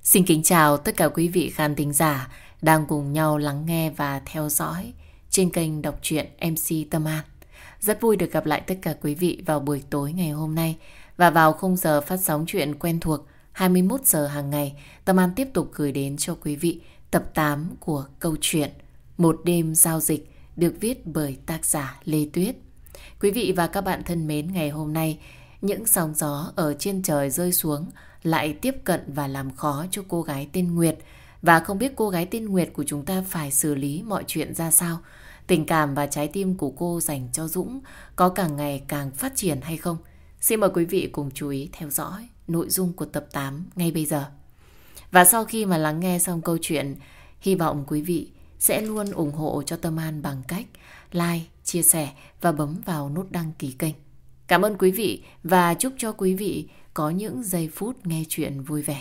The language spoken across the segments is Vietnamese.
Xin kính chào tất cả quý vị khán thính giả đang cùng nhau lắng nghe và theo dõi trên kênh đọc truyện MC Tâm An. Rất vui được gặp lại tất cả quý vị vào buổi tối ngày hôm nay và vào khung giờ phát sóng truyện quen thuộc 21 giờ hàng ngày. Tâm An tiếp tục gửi đến cho quý vị tập 8 của câu chuyện Một đêm giao dịch được viết bởi tác giả Lê Tuyết. Quý vị và các bạn thân mến, ngày hôm nay những sóng gió ở trên trời rơi xuống lại tiếp cận và làm khó cho cô gái tên Nguyệt. Và không biết cô gái tên Nguyệt của chúng ta phải xử lý mọi chuyện ra sao? Tình cảm và trái tim của cô dành cho Dũng có càng ngày càng phát triển hay không? Xin mời quý vị cùng chú ý theo dõi nội dung của tập 8 ngay bây giờ. Và sau khi mà lắng nghe xong câu chuyện, hy vọng quý vị sẽ luôn ủng hộ cho Tâm An bằng cách like, chia sẻ và bấm vào nút đăng ký kênh. Cảm ơn quý vị và chúc cho quý vị có những giây phút nghe chuyện vui vẻ.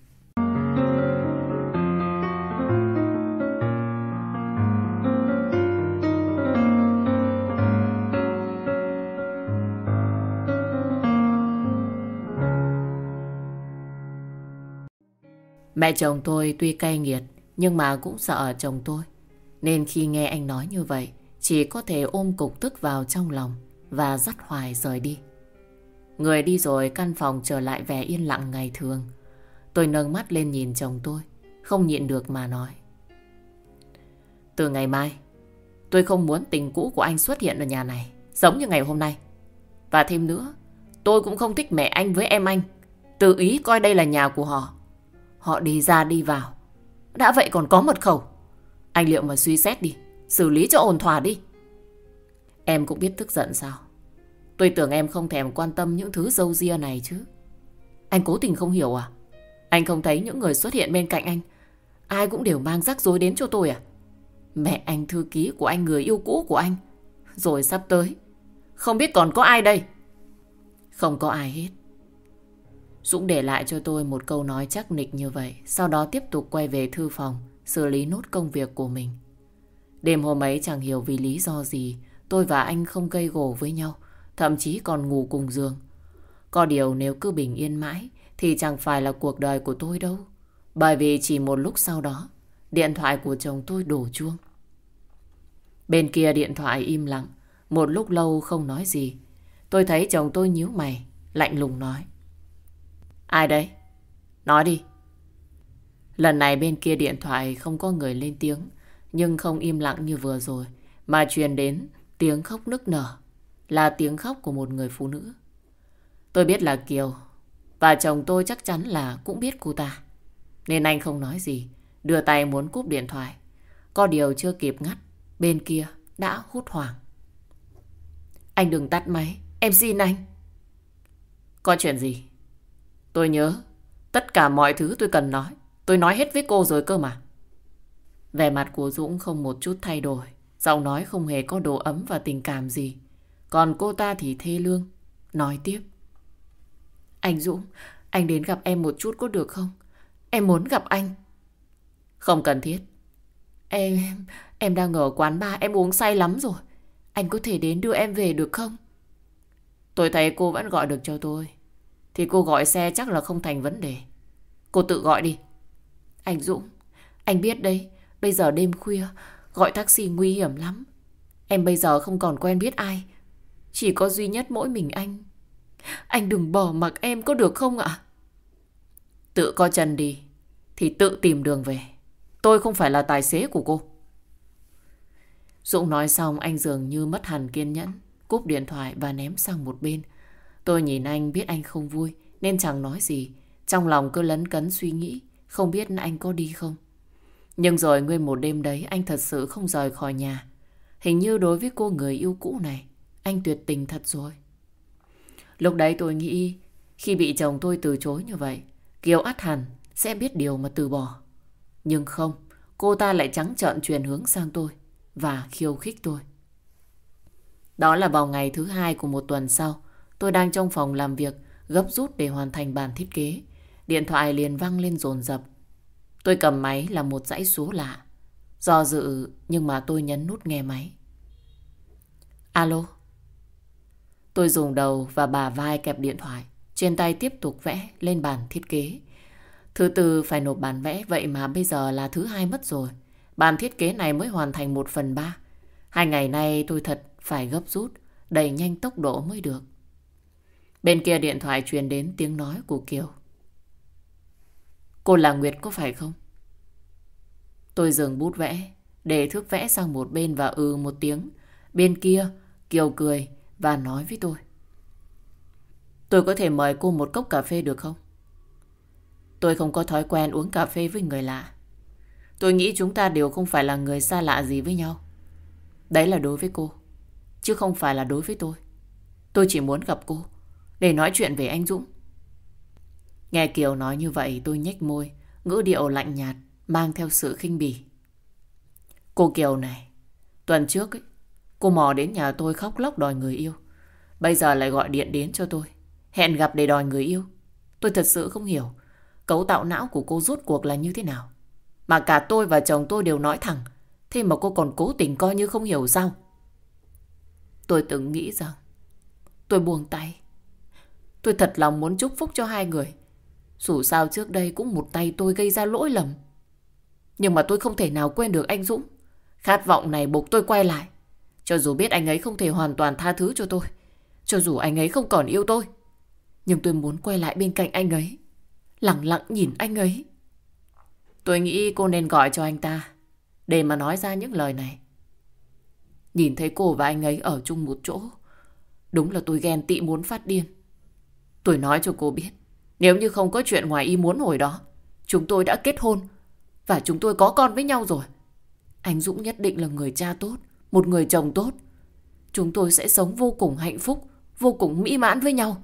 Mẹ chồng tôi tuy cay nghiệt nhưng mà cũng sợ chồng tôi. Nên khi nghe anh nói như vậy, chỉ có thể ôm cục tức vào trong lòng và dắt hoài rời đi. Người đi rồi, căn phòng trở lại vẻ yên lặng ngày thường. Tôi nâng mắt lên nhìn chồng tôi, không nhịn được mà nói: từ ngày mai, tôi không muốn tình cũ của anh xuất hiện ở nhà này giống như ngày hôm nay. Và thêm nữa, tôi cũng không thích mẹ anh với em anh tự ý coi đây là nhà của họ. Họ đi ra đi vào, đã vậy còn có mật khẩu. Anh liệu mà suy xét đi, xử lý cho ổn thỏa đi. Em cũng biết tức giận sao? Tôi tưởng em không thèm quan tâm những thứ râu ria này chứ. Anh cố tình không hiểu à? Anh không thấy những người xuất hiện bên cạnh anh ai cũng đều mang rắc rối đến cho tôi à? Mẹ anh, thư ký của anh, người yêu cũ của anh. Rồi sắp tới, không biết còn có ai đây? Không có ai hết. Dũng để lại cho tôi một câu nói chắc nịch như vậy. Sau đó tiếp tục quay về thư phòng, xử lý nốt công việc của mình. Đêm hôm ấy chẳng hiểu vì lý do gì, tôi và anh không gây gổ với nhau, thậm chí còn ngủ cùng giường. Có điều nếu cứ bình yên mãi thì chẳng phải là cuộc đời của tôi đâu. Bởi vì chỉ một lúc sau đó, điện thoại của chồng tôi đổ chuông. Bên kia điện thoại im lặng, một lúc lâu không nói gì. Tôi thấy chồng tôi nhíu mày, lạnh lùng nói: ai đấy? Nói đi. Lần này bên kia điện thoại không có người lên tiếng, nhưng không im lặng như vừa rồi, mà truyền đến tiếng khóc nức nở. Là tiếng khóc của một người phụ nữ. Tôi biết là Kiều, và chồng tôi chắc chắn là cũng biết cô ta. Nên anh không nói gì, đưa tay muốn cúp điện thoại. Có điều chưa kịp ngắt, bên kia đã hốt hoảng: anh đừng tắt máy, em xin anh. Có chuyện gì? Tôi nhớ tất cả mọi thứ tôi cần nói, tôi nói hết với cô rồi cơ mà. Vẻ mặt của Dũng không một chút thay đổi, giọng nói không hề có độ ấm và tình cảm gì. Còn cô ta thì thê lương, nói tiếp: anh Dũng, anh đến gặp em một chút có được không? Em muốn gặp anh. Không cần thiết. Em đang ở quán bar, em uống say lắm rồi. Anh có thể đến đưa em về được không? Tôi thấy cô vẫn gọi được cho tôi, thì cô gọi xe chắc là không thành vấn đề. Cô tự gọi đi. Anh Dũng, anh biết đấy, bây giờ đêm khuya, gọi taxi nguy hiểm lắm. Em bây giờ không còn quen biết ai, chỉ có duy nhất mỗi mình anh. Anh đừng bỏ mặc em có được không ạ? Tự co chân đi, thì tự tìm đường về. Tôi không phải là tài xế của cô. Dũng nói xong, anh dường như mất hẳn kiên nhẫn, cúp điện thoại và ném sang một bên. Tôi nhìn anh, biết anh không vui nên chẳng nói gì. Trong lòng cứ lấn cấn suy nghĩ, không biết anh có đi không. Nhưng rồi nguyên một đêm đấy, anh thật sự không rời khỏi nhà. Hình như đối với cô người yêu cũ này, anh tuyệt tình thật rồi. Lúc đấy tôi nghĩ, khi bị chồng tôi từ chối như vậy, Kiều ắt hẳn sẽ biết điều mà từ bỏ. Nhưng không, cô ta lại trắng trợn chuyển hướng sang tôi và khiêu khích tôi. Đó là vào ngày thứ 2 của một tuần sau. Tôi đang trong phòng làm việc, gấp rút để hoàn thành bản thiết kế. Điện thoại liền vang lên dồn dập. Tôi cầm máy là một dãy số lạ. Do dự nhưng mà tôi nhấn nút nghe máy. Alo. Tôi dùng đầu và bả vai kẹp điện thoại, trên tay tiếp tục vẽ lên bản thiết kế. Thứ tư phải nộp bản vẽ, vậy mà bây giờ là thứ hai mất rồi. Bản thiết kế này mới hoàn thành 1/3. 2 ngày nay tôi thật phải gấp rút, đẩy nhanh tốc độ mới được. Bên kia điện thoại truyền đến tiếng nói của Kiều. Cô là Nguyệt có phải không? Tôi dừng bút vẽ, để thước vẽ sang một bên và một tiếng. Bên kia, Kiều cười và nói với tôi. Tôi có thể mời cô một cốc cà phê được không? Tôi không có thói quen uống cà phê với người lạ. Tôi nghĩ chúng ta đều không phải là người xa lạ gì với nhau. Đấy là đối với cô, chứ không phải là đối với tôi. Tôi chỉ muốn gặp cô để nói chuyện về anh Dũng. Nghe Kiều nói như vậy tôi nhếch môi, ngữ điệu lạnh nhạt, mang theo sự khinh bỉ. Cô Kiều này, tuần trước cô mò đến nhà tôi khóc lóc đòi người yêu. Bây giờ lại gọi điện đến cho tôi, hẹn gặp để đòi người yêu. Tôi thật sự không hiểu cấu tạo não của cô rốt cuộc là như thế nào. Mà cả tôi và chồng tôi đều nói thẳng, thế mà cô còn cố tình coi như không hiểu sao. Tôi từng nghĩ rằng tôi buông tay. Tôi thật lòng muốn chúc phúc cho hai người. Dù sao trước đây cũng một tay tôi gây ra lỗi lầm. Nhưng mà tôi không thể nào quên được anh Dũng. Khát vọng này buộc tôi quay lại. Cho dù biết anh ấy không thể hoàn toàn tha thứ cho tôi, cho dù anh ấy không còn yêu tôi, nhưng tôi muốn quay lại bên cạnh anh ấy, lặng lặng nhìn anh ấy. Tôi nghĩ cô nên gọi cho anh ta để mà nói ra những lời này. Nhìn thấy cô và anh ấy ở chung một chỗ, đúng là tôi ghen tị muốn phát điên. Tôi nói cho cô biết, nếu như không có chuyện ngoài ý muốn hồi đó, chúng tôi đã kết hôn và chúng tôi có con với nhau rồi. Anh Dũng nhất định là người cha tốt, một người chồng tốt. Chúng tôi sẽ sống vô cùng hạnh phúc, vô cùng mỹ mãn với nhau.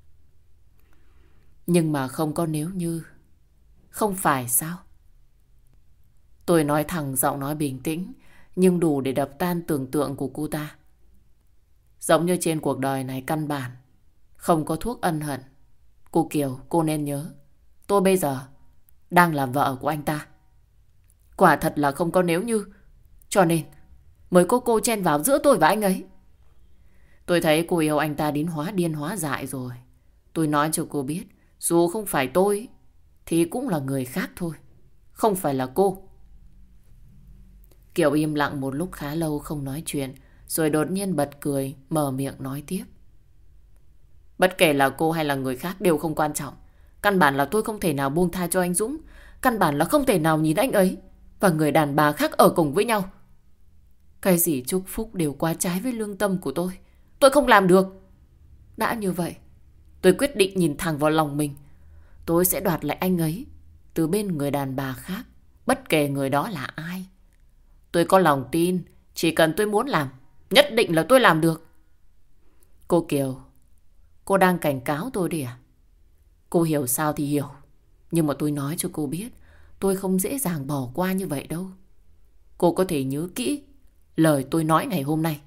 Nhưng mà không có nếu như. Không phải sao? Tôi nói thẳng, giọng nói bình tĩnh, nhưng đủ để đập tan tưởng tượng của cô ta. Giống như trên cuộc đời này căn bản không có thuốc ân hận. Cô Kiều, cô nên nhớ, tôi bây giờ đang là vợ của anh ta. Quả thật là không có nếu như. Cho nên mới có cô chen vào giữa tôi và anh ấy. Tôi thấy cô yêu anh ta đến hóa điên hóa dại rồi. Tôi nói cho cô biết, dù không phải tôi thì cũng là người khác thôi, không phải là cô. Kiều im lặng một lúc khá lâu không nói chuyện, rồi đột nhiên bật cười, mở miệng nói tiếp. Bất kể là cô hay là người khác đều không quan trọng. Căn bản là tôi không thể nào buông tha cho anh Dũng. Căn bản là không thể nào nhìn anh ấy và người đàn bà khác ở cùng với nhau. Cái gì chúc phúc đều quá trái với lương tâm của tôi. Tôi không làm được. Đã như vậy, tôi quyết định nhìn thẳng vào lòng mình. Tôi sẽ đoạt lại anh ấy từ bên người đàn bà khác, bất kể người đó là ai. Tôi có lòng tin, chỉ cần tôi muốn làm, nhất định là tôi làm được. Cô Kiều, cô đang cảnh cáo tôi đi à? Cô hiểu sao thì hiểu, nhưng mà tôi nói cho cô biết, tôi không dễ dàng bỏ qua như vậy đâu. Cô có thể nhớ kỹ lời tôi nói ngày hôm nay.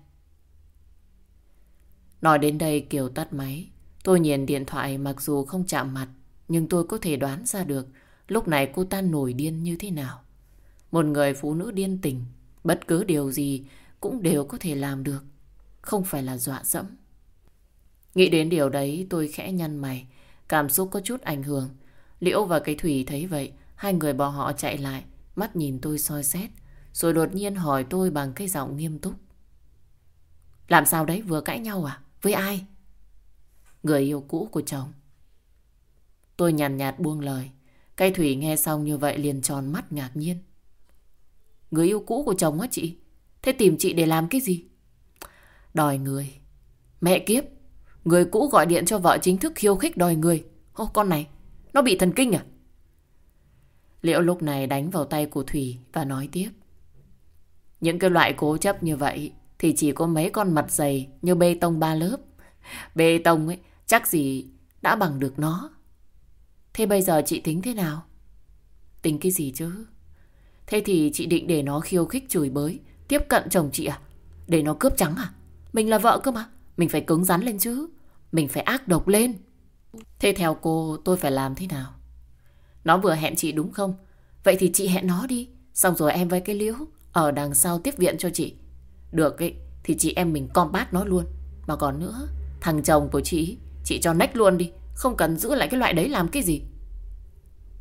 Nói đến đây Kiều tắt máy. Tôi nhìn điện thoại, mặc dù không chạm mặt, nhưng tôi có thể đoán ra được lúc này cô ta nổi điên như thế nào. Một người phụ nữ điên tình, bất cứ điều gì cũng đều có thể làm được, không phải là dọa dẫm. Nghĩ đến điều đấy tôi khẽ nhăn mày, cảm xúc có chút ảnh hưởng. Liễu và cái Thủy thấy vậy, hai người bọn họ chạy lại, mắt nhìn tôi soi xét, rồi đột nhiên hỏi tôi bằng cái giọng nghiêm túc. Làm sao đấy, vừa cãi nhau à? Với ai? Người yêu cũ của chồng. Tôi nhàn nhạt buông lời. Cái Thủy nghe xong như vậy liền tròn mắt ngạc nhiên. Người yêu cũ của chồng á chị? Thế tìm chị để làm cái gì? Đòi người. Mẹ kiếp, người cũ gọi điện cho vợ chính thức khiêu khích đòi người. Ô, con này, nó bị thần kinh à? Liễu lúc này đánh vào tay của Thủy và nói tiếp. Những cái loại cố chấp như vậy thì chỉ có mấy con mặt dày như bê tông 3 lớp. Bê tông ấy chắc gì đã bằng được nó. Thế bây giờ chị tính thế nào? Tính cái gì chứ? Thế thì chị định để nó khiêu khích chửi bới, tiếp cận chồng chị à? Để nó cướp trắng à? Mình là vợ cơ mà, mình phải cứng rắn lên chứ. Mình phải ác độc lên. Thế theo cô tôi phải làm thế nào? Nó vừa hẹn chị đúng không? Vậy thì chị hẹn nó đi. Xong rồi em với cái Liễu ở đằng sau tiếp viện cho chị. Được ấy, thì chị em mình combat nó luôn. Mà còn nữa, thằng chồng của chị cho nách luôn đi. Không cần giữ lại cái loại đấy làm cái gì.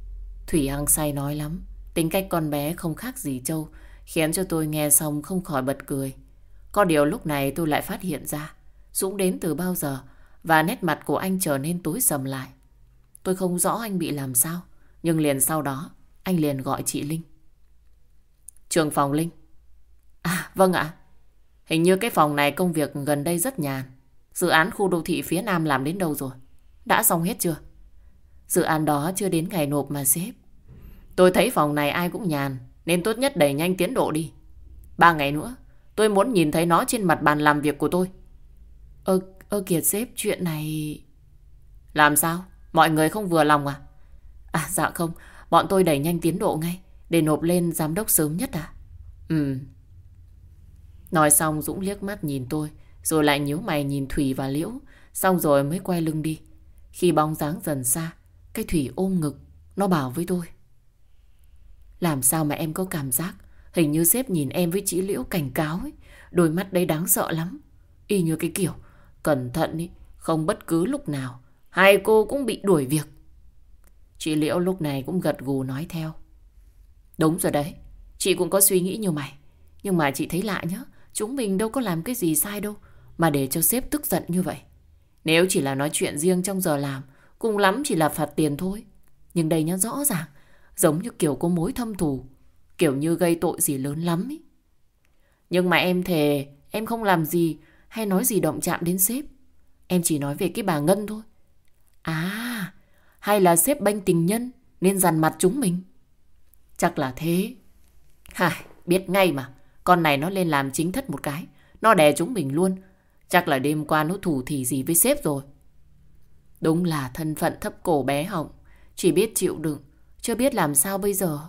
Thủy hăng say nói lắm. Tính cách con bé không khác gì Châu, khiến cho tôi nghe xong không khỏi bật cười. Có điều lúc này tôi lại phát hiện ra Dũng đến từ bao giờ, và nét mặt của anh trở nên tối sầm lại. Tôi không rõ anh bị làm sao, nhưng liền sau đó anh liền gọi chị Linh. Trưởng phòng Linh. À vâng ạ. Hình như cái phòng này công việc gần đây rất nhàn. Dự án khu đô thị phía Nam làm đến đâu rồi? Đã xong hết chưa? Dự án đó chưa đến ngày nộp mà sếp. Tôi thấy phòng này ai cũng nhàn, nên tốt nhất đẩy nhanh tiến độ đi. 3 ngày nữa tôi muốn nhìn thấy nó trên mặt bàn làm việc của tôi. Kiệt sếp, chuyện này... Làm sao? Mọi người không vừa lòng à? À dạ không, bọn tôi đẩy nhanh tiến độ ngay để nộp lên giám đốc sớm nhất à? Nói xong Dũng liếc mắt nhìn tôi, rồi lại nhíu mày nhìn Thủy và Liễu, xong rồi mới quay lưng đi. Khi bóng dáng dần xa, cái Thủy ôm ngực, nó bảo với tôi. Làm sao mà em có cảm giác hình như sếp nhìn em với chị Liễu cảnh cáo ấy. Đôi mắt đấy đáng sợ lắm. Y như cái kiểu cẩn thận ý, không bất cứ lúc nào hai cô cũng bị đuổi việc. Chị Liễu lúc này cũng gật gù nói theo. Đúng rồi đấy, chị cũng có suy nghĩ như mày. Nhưng mà chị thấy lạ nhá, chúng mình đâu có làm cái gì sai đâu mà để cho sếp tức giận như vậy. Nếu chỉ là nói chuyện riêng trong giờ làm, cùng lắm chỉ là phạt tiền thôi. Nhưng đây nhá, rõ ràng giống như kiểu có mối thâm thù, kiểu như gây tội gì lớn lắm ý. Nhưng mà em thề em không làm gì hay nói gì động chạm đến sếp. Em chỉ nói về cái bà Ngân thôi. À, hay là sếp bênh tình nhân nên dằn mặt chúng mình? Chắc là thế. Hài, biết ngay mà. Con này nó lên làm chính thất một cái, nó đè chúng mình luôn. Chắc là đêm qua nó thủ thỉ gì với sếp rồi. Đúng là thân phận thấp cổ bé họng, chỉ biết chịu đựng, chưa biết làm sao bây giờ.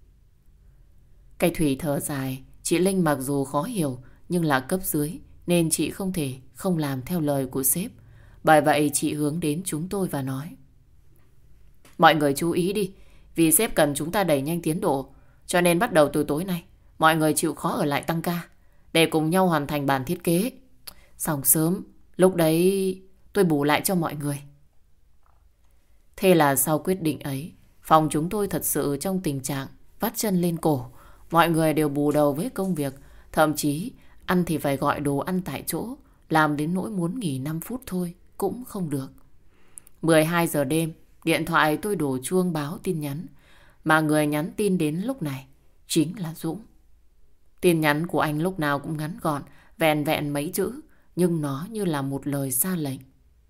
Cái Thủy thở dài. Chị Linh mặc dù khó hiểu nhưng là cấp dưới, nên chị không thể không làm theo lời của sếp. Bởi vậy chị hướng đến chúng tôi và nói. Mọi người chú ý đi, vì sếp cần chúng ta đẩy nhanh tiến độ, cho nên bắt đầu từ tối nay mọi người chịu khó ở lại tăng ca để cùng nhau hoàn thành bản thiết kế. Xong sớm, lúc đấy tôi bù lại cho mọi người. Thế là sau quyết định ấy, phòng chúng tôi thật sự trong tình trạng vắt chân lên cổ. Mọi người đều bù đầu với công việc, thậm chí ăn thì phải gọi đồ ăn tại chỗ, làm đến nỗi muốn nghỉ 5 phút thôi cũng không được. 12 giờ đêm, điện thoại tôi đổ chuông báo tin nhắn, mà người nhắn tin đến lúc này chính là Dũng. Tin nhắn của anh lúc nào cũng ngắn gọn, vẹn vẹn mấy chữ, nhưng nó như là một lời ra lệnh.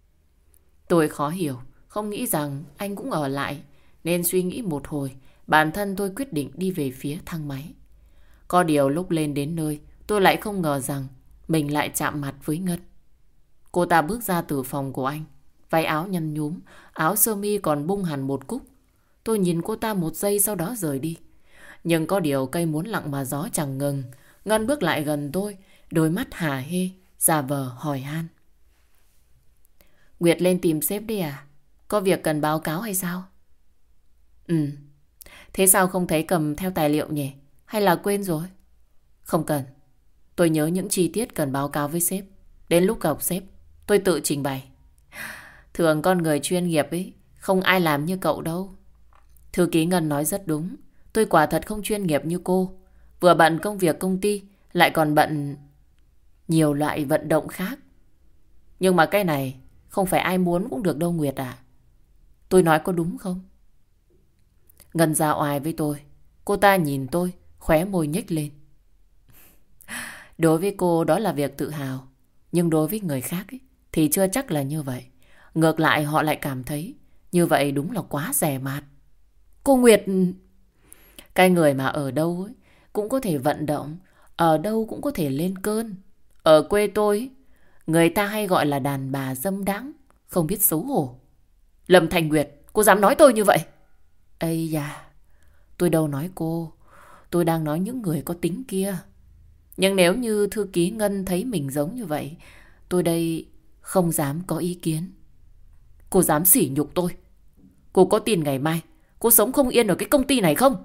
Tôi khó hiểu, không nghĩ rằng anh cũng ở lại, nên suy nghĩ một hồi, bản thân tôi quyết định đi về phía thang máy. Có điều lúc lên đến nơi, tôi lại không ngờ rằng mình lại chạm mặt với Ngân. Cô ta bước ra từ phòng của anh, váy áo nhăn nhúm, áo sơ mi còn bung hẳn một cúc. Tôi nhìn cô ta một giây sau đó rời đi. Nhưng có điều cây muốn lặng mà gió chẳng ngừng. Ngân bước lại gần tôi, đôi mắt hả hê, giả vờ hỏi han. Nguyệt lên tìm sếp đi à? Có việc cần báo cáo hay sao? Ừ. Thế sao không thấy cầm theo tài liệu nhỉ? Hay là quên rồi? Không cần. Tôi nhớ những chi tiết cần báo cáo với sếp. Đến lúc gặp sếp, tôi tự trình bày. Thường con người chuyên nghiệp ấy, không ai làm như cậu đâu. Thư ký Ngân nói rất đúng. Tôi quả thật không chuyên nghiệp như cô. Vừa bận công việc công ty, lại còn bận nhiều loại vận động khác. Nhưng mà cái này không phải ai muốn cũng được đâu Nguyệt à. Tôi nói có đúng không? Ngân ra oai với tôi. Cô ta nhìn tôi, khóe môi nhếch lên. Đối với cô đó là việc tự hào. Nhưng đối với người khác ấy, thì chưa chắc là như vậy. Ngược lại họ lại cảm thấy như vậy đúng là quá rẻ mạt. Cô Nguyệt... Cái người mà ở đâu ấy, cũng có thể vận động, ở đâu cũng có thể lên cơn. Ở quê tôi, người ta hay gọi là đàn bà dâm đãng, không biết xấu hổ. Lâm Thành Nguyệt, cô dám nói tôi như vậy? Ây da, tôi đâu nói cô. Tôi đang nói những người có tính kia. Nhưng nếu như thư ký Ngân thấy mình giống như vậy, tôi đây không dám có ý kiến. Cô dám sỉ nhục tôi. Cô có tin ngày mai cô sống không yên ở cái công ty này không?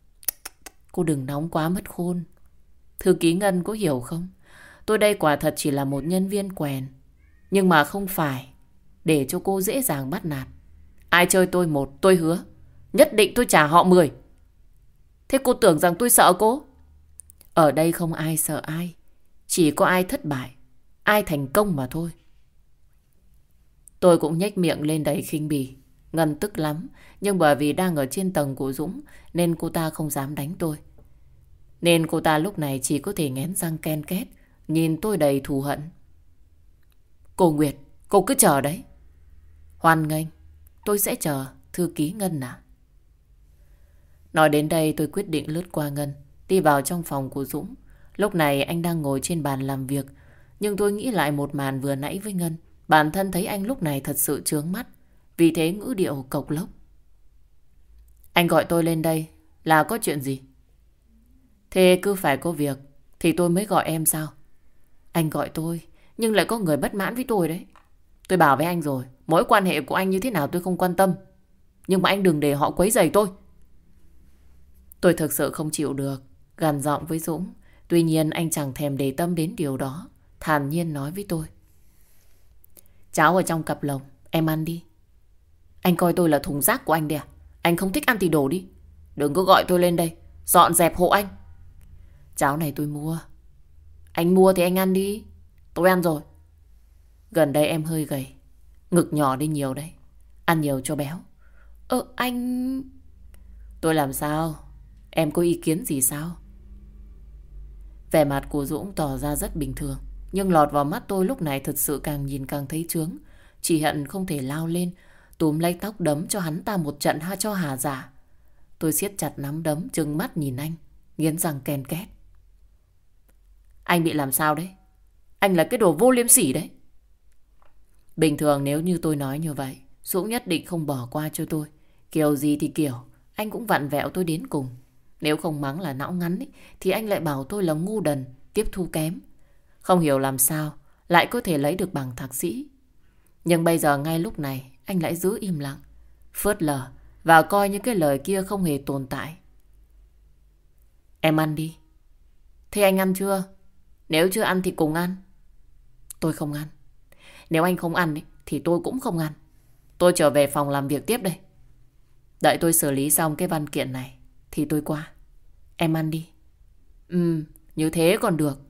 Cô đừng nóng quá mất khôn. Thư ký Ngân có hiểu không? Tôi đây quả thật chỉ là một nhân viên quèn. Nhưng mà không phải để cho cô dễ dàng bắt nạt. Ai chơi tôi một, tôi hứa Nhất định tôi trả họ 10. Thế cô tưởng rằng tôi sợ cô? Ở đây không ai sợ ai. Chỉ có ai thất bại, ai thành công mà thôi. Tôi cũng nhếch miệng lên đầy khinh bỉ. Ngân tức lắm, nhưng bởi vì đang ở trên tầng của Dũng nên cô ta không dám đánh tôi. Nên cô ta lúc này chỉ có thể nghiến răng ken két, nhìn tôi đầy thù hận. Cô Nguyệt, cô cứ chờ đấy. Hoan nghênh, tôi sẽ chờ, thư ký Ngân à. Nói đến đây tôi quyết định lướt qua Ngân, đi vào trong phòng của Dũng. Lúc này anh đang ngồi trên bàn làm việc, nhưng tôi nghĩ lại một màn vừa nãy với Ngân. Bản thân thấy anh lúc này thật sự chướng mắt, vì thế ngữ điệu cộc lốc. Anh gọi tôi lên đây là có chuyện gì? Thế cứ phải có việc thì tôi mới gọi em sao? Anh gọi tôi nhưng lại có người bất mãn với tôi đấy. Tôi bảo với anh rồi, mối quan hệ của anh như thế nào tôi không quan tâm, nhưng mà anh đừng để họ quấy rầy tôi. Tôi thực sự không chịu được, gằn giọng với Dũng. Tuy nhiên anh chẳng thèm để tâm đến điều đó, thản nhiên nói với tôi. Cháo ở trong cặp lồng, em ăn đi. Anh coi tôi là thùng rác của anh đấy à? Anh không thích ăn thì đổ đi. Đừng có gọi tôi lên đây, dọn dẹp hộ anh. Cháo này tôi mua. Anh mua thì anh ăn đi. Tôi ăn rồi. Gần đây em hơi gầy, ngực nhỏ đi nhiều đấy. Ăn nhiều cho béo. Anh... Tôi làm sao? Em có ý kiến gì sao? Vẻ mặt của Dũng tỏ ra rất bình thường, nhưng lọt vào mắt tôi lúc này thật sự càng nhìn càng thấy chướng. Chỉ hận không thể lao lên túm lấy tóc đấm cho hắn ta một trận cho hà giả. Tôi siết chặt nắm đấm, trừng mắt nhìn anh, nghiến răng ken két. Anh bị làm sao đấy? Anh là cái đồ vô liêm sỉ đấy. Bình thường nếu như tôi nói như vậy, Dũng nhất định không bỏ qua cho tôi. Kiểu gì thì kiểu, anh cũng vặn vẹo tôi đến cùng. Nếu không mắng là não ngắn ấy, thì anh lại bảo tôi là ngu đần, tiếp thu kém. Không hiểu làm sao lại có thể lấy được bằng thạc sĩ. Nhưng bây giờ ngay lúc này anh lại giữ im lặng, phớt lờ và coi như cái lời kia không hề tồn tại. Em ăn đi. Thế anh ăn chưa? Nếu chưa ăn thì cùng ăn. Tôi không ăn. Nếu anh không ăn ấy, thì tôi cũng không ăn. Tôi trở về phòng làm việc tiếp đây. Đợi tôi xử lý xong cái văn kiện này thì tôi qua. Em ăn đi. Như thế còn được.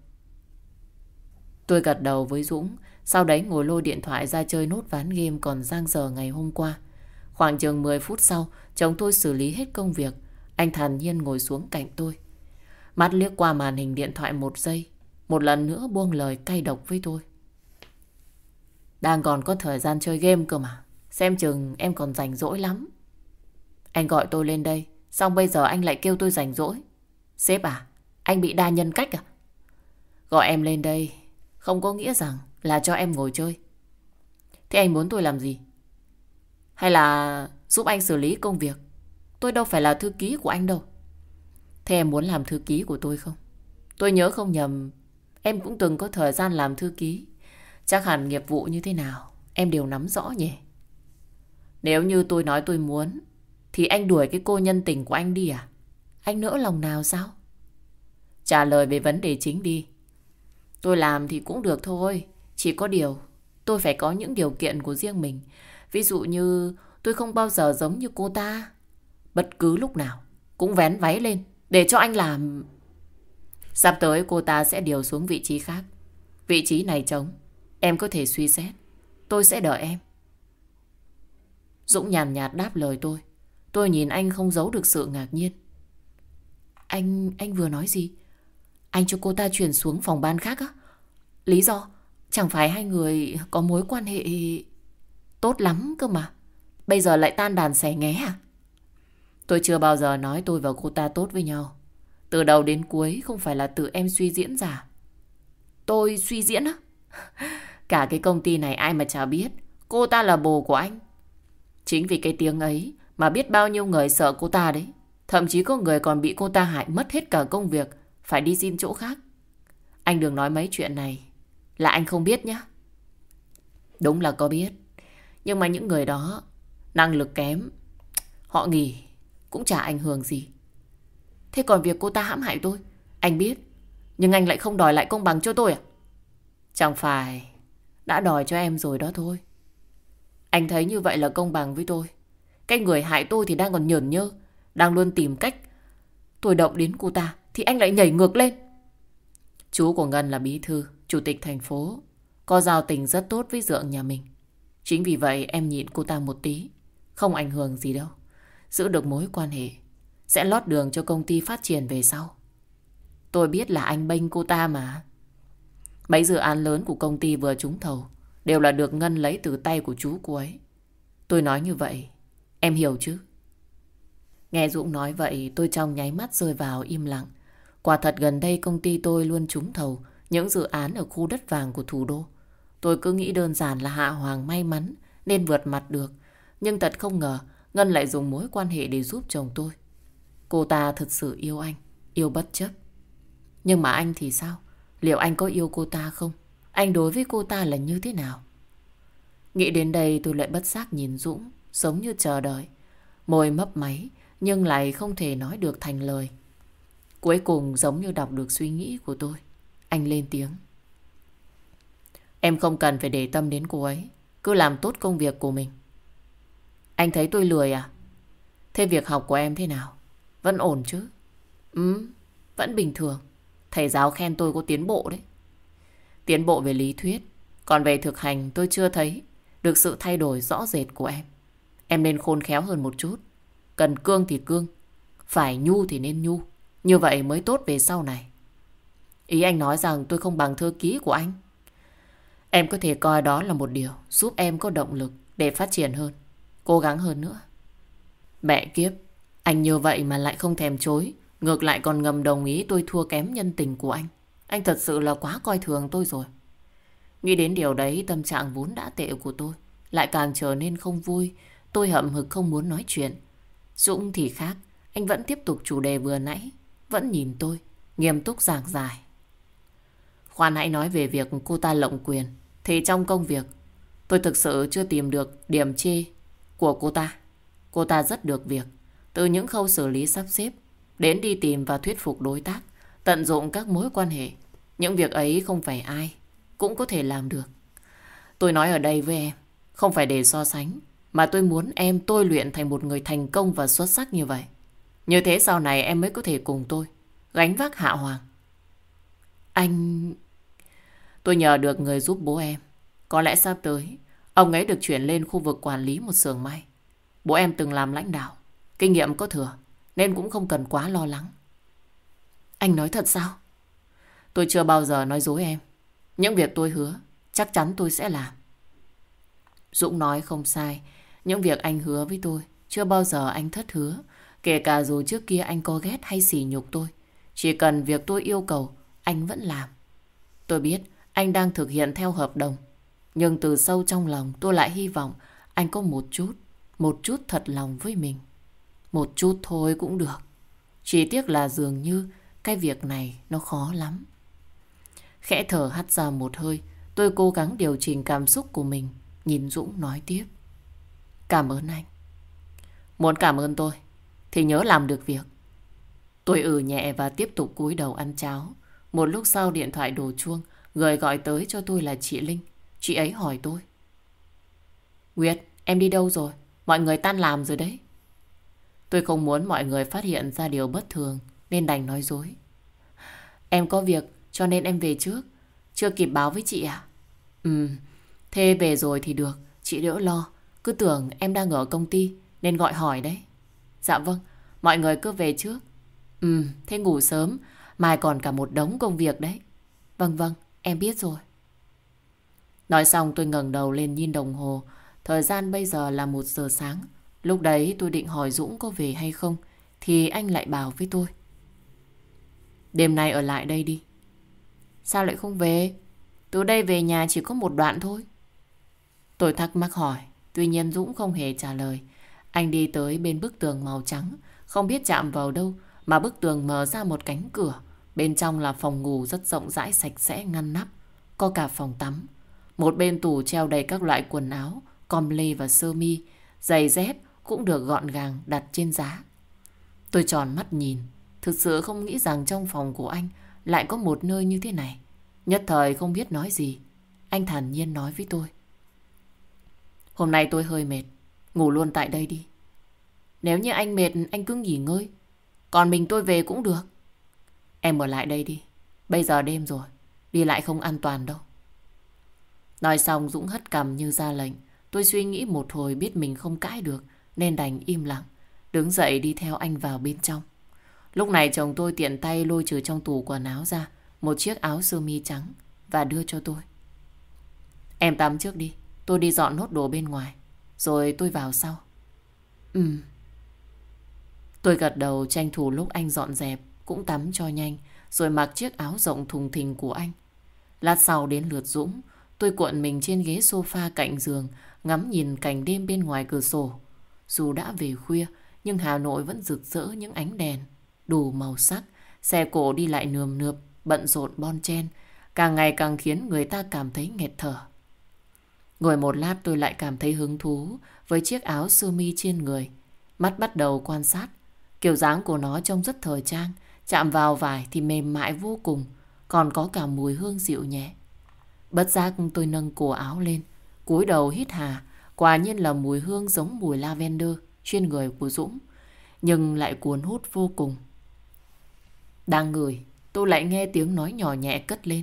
Tôi gật đầu với Dũng, sau đấy ngồi lôi điện thoại ra chơi nốt ván game còn dang dở ngày hôm qua. Khoảng chừng 10 phút sau, chồng tôi xử lý hết công việc. Anh thản nhiên ngồi xuống cạnh tôi. Mắt liếc qua màn hình điện thoại một giây, một lần nữa buông lời cay độc với tôi. Đang còn có thời gian chơi game cơ mà. Xem chừng em còn rảnh rỗi lắm. Anh gọi tôi lên đây, xong bây giờ anh lại kêu tôi rảnh rỗi. Sếp à, anh bị đa nhân cách à? Gọi em lên đây không có nghĩa rằng là cho em ngồi chơi. Thế anh muốn tôi làm gì? Hay là giúp anh xử lý công việc? Tôi đâu phải là thư ký của anh đâu. Thế em muốn làm thư ký của tôi không? Tôi nhớ không nhầm, em cũng từng có thời gian làm thư ký. Chắc hẳn nghiệp vụ như thế nào em đều nắm rõ nhỉ? Nếu như tôi nói tôi muốn, thì anh đuổi cái cô nhân tình của anh đi à? Anh nỡ lòng nào sao? Trả lời về vấn đề chính đi. Tôi làm thì cũng được thôi. Chỉ có điều tôi phải có những điều kiện của riêng mình. Ví dụ như tôi không bao giờ giống như cô ta, bất cứ lúc nào cũng vén váy lên để cho anh làm. Sắp tới cô ta sẽ điều xuống vị trí khác. Vị trí này trống, em có thể suy xét. Tôi sẽ đợi em. Dũng nhàn nhạt đáp lời tôi. Tôi nhìn anh không giấu được sự ngạc nhiên. Anh vừa nói gì? Anh cho cô ta chuyển xuống phòng ban khác á? Lý do? Chẳng phải hai người có mối quan hệ tốt lắm cơ mà. Bây giờ lại tan đàn xẻ nghé à? Tôi chưa bao giờ nói tôi và cô ta tốt với nhau. Từ đầu đến cuối không phải là tự em suy diễn ra. Tôi suy diễn á? Cả cái công ty này ai mà chả biết cô ta là bồ của anh. Chính vì cái tiếng ấy mà biết bao nhiêu người sợ cô ta đấy. Thậm chí có người còn bị cô ta hại mất hết cả công việc, phải đi xin chỗ khác. Anh đừng nói mấy chuyện này là anh không biết nhá. Đúng là có biết. Nhưng mà những người đó năng lực kém, họ nghỉ cũng chả ảnh hưởng gì. Thế còn việc cô ta hãm hại tôi, anh biết, nhưng anh lại không đòi lại công bằng cho tôi à? Chẳng phải đã đòi cho em rồi đó thôi. Anh thấy như vậy là công bằng với tôi, Cái người hại tôi thì đang còn nhởn nhơ, đang luôn tìm cách. Tôi động đến cô ta thì anh lại nhảy ngược lên. Chú của Ngân là bí thư, chủ tịch thành phố, có giao tình rất tốt với Dượng nhà mình. Chính vì vậy em nhịn cô ta một tí, không ảnh hưởng gì đâu. Giữ được mối quan hệ sẽ lót đường cho công ty phát triển về sau. Tôi biết là anh bênh cô ta mà. Mấy dự án lớn của công ty vừa trúng thầu đều là được Ngân lấy từ tay của chú cô ấy. Tôi nói như vậy, em hiểu chứ? Nghe Dũng nói vậy, tôi trong nháy mắt rơi vào im lặng. Quả thật gần đây công ty tôi luôn trúng thầu những dự án ở khu đất vàng của thủ đô. Tôi cứ nghĩ đơn giản là Hạ Hoàng may mắn nên vượt mặt được. Nhưng thật không ngờ Ngân lại dùng mối quan hệ để giúp chồng tôi. Cô ta thật sự yêu anh, yêu bất chấp. Nhưng mà anh thì sao? Liệu anh có yêu cô ta không? Anh đối với cô ta là như thế nào? Nghĩ đến đây tôi lại bất giác nhìn Dũng, giống như chờ đợi. Môi mấp máy nhưng lại không thể nói được thành lời. Cuối cùng giống như đọc được suy nghĩ của tôi. Anh lên tiếng. Em không cần phải để tâm đến cô ấy. Cứ làm tốt công việc của mình. Anh thấy tôi lười à? Thế việc học của em thế nào? Vẫn ổn chứ? Vẫn bình thường. Thầy giáo khen tôi có tiến bộ đấy. Tiến bộ về lý thuyết. Còn về thực hành tôi chưa thấy được sự thay đổi rõ rệt của em. Em nên khôn khéo hơn một chút. Cần cương thì cương, phải nhu thì nên nhu. Như vậy mới tốt về sau này. Ý anh nói rằng tôi không bằng thư ký của anh. Em có thể coi đó là một điều giúp em có động lực để phát triển hơn, cố gắng hơn nữa. Mẹ kiếp, anh như vậy mà lại không thèm chối, ngược lại còn ngầm đồng ý tôi thua kém nhân tình của anh. Anh thật sự là quá coi thường tôi rồi. Nghĩ đến điều đấy, tâm trạng vốn đã tệ của tôi lại càng trở nên không vui. Tôi hậm hực không muốn nói chuyện. Dũng thì khác, anh vẫn tiếp tục chủ đề vừa nãy, vẫn nhìn tôi, nghiêm túc giảng giải. Khoan hãy nói về việc cô ta lộng quyền. Thì trong công việc, tôi thực sự chưa tìm được điểm chê của cô ta. Cô ta rất được việc. Từ những khâu xử lý sắp xếp, đến đi tìm và thuyết phục đối tác, tận dụng các mối quan hệ. Những việc ấy không phải ai cũng có thể làm được. Tôi nói ở đây với em, không phải để so sánh, mà tôi muốn em tôi luyện thành một người thành công và xuất sắc như vậy. Như thế sau này em mới có thể cùng tôi gánh vác Hạ Hoàng. Anh... Tôi nhờ được người giúp bố em. Có lẽ sắp tới ông ấy được chuyển lên khu vực quản lý một xưởng may. Bố em từng làm lãnh đạo, kinh nghiệm có thừa, nên cũng không cần quá lo lắng. Anh nói thật sao? Tôi chưa bao giờ nói dối em. Những việc tôi hứa chắc chắn tôi sẽ làm. Dũng nói không sai. Những việc anh hứa với tôi chưa bao giờ anh thất hứa. Kể cả dù trước kia anh có ghét hay sỉ nhục tôi, chỉ cần việc tôi yêu cầu anh vẫn làm. Tôi biết anh đang thực hiện theo hợp đồng, nhưng từ sâu trong lòng tôi lại hy vọng anh có một chút thật lòng với mình. Một chút thôi cũng được. Chỉ tiếc là dường như cái việc này nó khó lắm. Khẽ thở hắt ra một hơi, tôi cố gắng điều chỉnh cảm xúc của mình, nhìn Dũng nói tiếp. Cảm ơn anh. Muốn cảm ơn tôi thì nhớ làm được việc. Tôi nhẹ và tiếp tục cúi đầu ăn cháo. Một lúc sau điện thoại đổ chuông, người gọi tới cho tôi là chị Linh. Chị ấy hỏi tôi. Nguyệt, em đi đâu rồi? Mọi người tan làm rồi đấy. Tôi không muốn mọi người phát hiện ra điều bất thường nên đành nói dối. Em có việc cho nên em về trước. Chưa kịp báo với chị à? Thế về rồi thì được, chị đỡ lo. Cứ tưởng em đang ở công ty nên gọi hỏi đấy. Dạ vâng, mọi người cứ về trước. Thế ngủ sớm, mai còn cả một đống công việc đấy. Vâng vâng, em biết rồi. Nói xong tôi ngẩng đầu lên nhìn đồng hồ. Thời gian bây giờ là 1 giờ sáng. Lúc đấy tôi định hỏi Dũng có về hay không, thì anh lại bảo với tôi. Đêm nay ở lại đây đi. Sao lại không về? Từ đây về nhà chỉ có một đoạn thôi. Tôi thắc mắc hỏi. Tuy nhiên Dũng không hề trả lời. Anh đi tới bên bức tường màu trắng. Không biết chạm vào đâu mà bức tường mở ra một cánh cửa. Bên trong là phòng ngủ rất rộng rãi, sạch sẽ, ngăn nắp. Có cả phòng tắm. Một bên tủ treo đầy các loại quần áo, com lê và sơ mi. Giày dép cũng được gọn gàng đặt trên giá. Tôi tròn mắt nhìn. Thực sự không nghĩ rằng trong phòng của anh lại có một nơi như thế này. Nhất thời không biết nói gì. Anh thản nhiên nói với tôi. Hôm nay tôi hơi mệt, ngủ luôn tại đây đi. Nếu như anh mệt, anh cứ nghỉ ngơi. Còn mình tôi về cũng được. Em ở lại đây đi. Bây giờ đêm rồi, đi lại không an toàn đâu. Nói xong Dũng hất cằm như ra lệnh. Tôi suy nghĩ một hồi biết mình không cãi được nên đành im lặng. Đứng dậy đi theo anh vào bên trong. Lúc này chồng tôi tiện tay lôi trừ trong tủ quần áo ra một chiếc áo sơ mi trắng và đưa cho tôi. Em tắm trước đi, tôi đi dọn nốt đồ bên ngoài, rồi tôi vào sau. Tôi gật đầu tranh thủ lúc anh dọn dẹp cũng tắm cho nhanh, rồi mặc chiếc áo rộng thùng thình của anh. Lát sau đến lượt Dũng, tôi cuộn mình trên ghế sofa cạnh giường, ngắm nhìn cảnh đêm bên ngoài cửa sổ. Dù đã về khuya, nhưng Hà Nội vẫn rực rỡ những ánh đèn đủ màu sắc, xe cộ đi lại nườm nượp, bận rộn bon chen, càng ngày càng khiến người ta cảm thấy nghẹt thở. Ngồi một lát tôi lại cảm thấy hứng thú với chiếc áo sơ mi trên người. Mắt bắt đầu quan sát. Kiểu dáng của nó trông rất thời trang, chạm vào vải thì mềm mại vô cùng, còn có cả mùi hương dịu nhẹ. Bất giác tôi nâng cổ áo lên, cúi đầu hít hà. Quả nhiên là mùi hương giống mùi lavender trên người của Dũng, nhưng lại cuốn hút vô cùng. Đang ngửi, tôi lại nghe tiếng nói nhỏ nhẹ cất lên.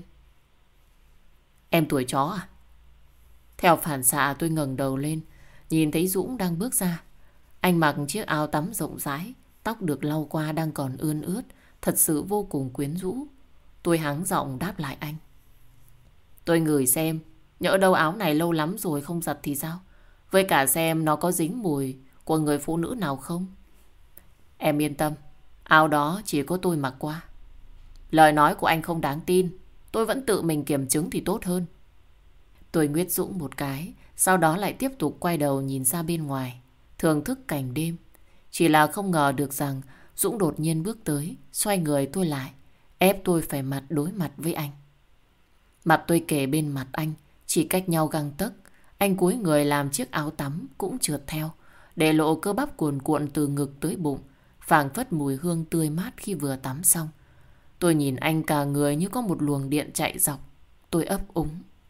Em tuổi chó à? Theo phản xạ tôi ngẩng đầu lên, nhìn thấy Dũng đang bước ra. Anh mặc chiếc áo tắm rộng rãi, tóc được lau qua đang còn ươn ướt, thật sự vô cùng quyến rũ. Tôi hắng giọng đáp lại anh. Tôi ngửi xem, nhỡ đâu áo này lâu lắm rồi không giặt thì sao? Với cả xem nó có dính mùi của người phụ nữ nào không? Em yên tâm, áo đó chỉ có tôi mặc qua. Lời nói của anh không đáng tin, tôi vẫn tự mình kiểm chứng thì tốt hơn. Tôi nguyết Dũng một cái, sau đó lại tiếp tục quay đầu nhìn ra bên ngoài, thưởng thức cảnh đêm. Chỉ là không ngờ được rằng Dũng đột nhiên bước tới, xoay người tôi lại, ép tôi phải mặt đối mặt với anh. Mặt tôi kề bên mặt anh, chỉ cách nhau găng tấc. Anh cúi người làm chiếc áo tắm cũng trượt theo, để lộ cơ bắp cuồn cuộn từ ngực tới bụng, phảng phất mùi hương tươi mát khi vừa tắm xong. Tôi nhìn anh cả người như có một luồng điện chạy dọc. Tôi ấp úng.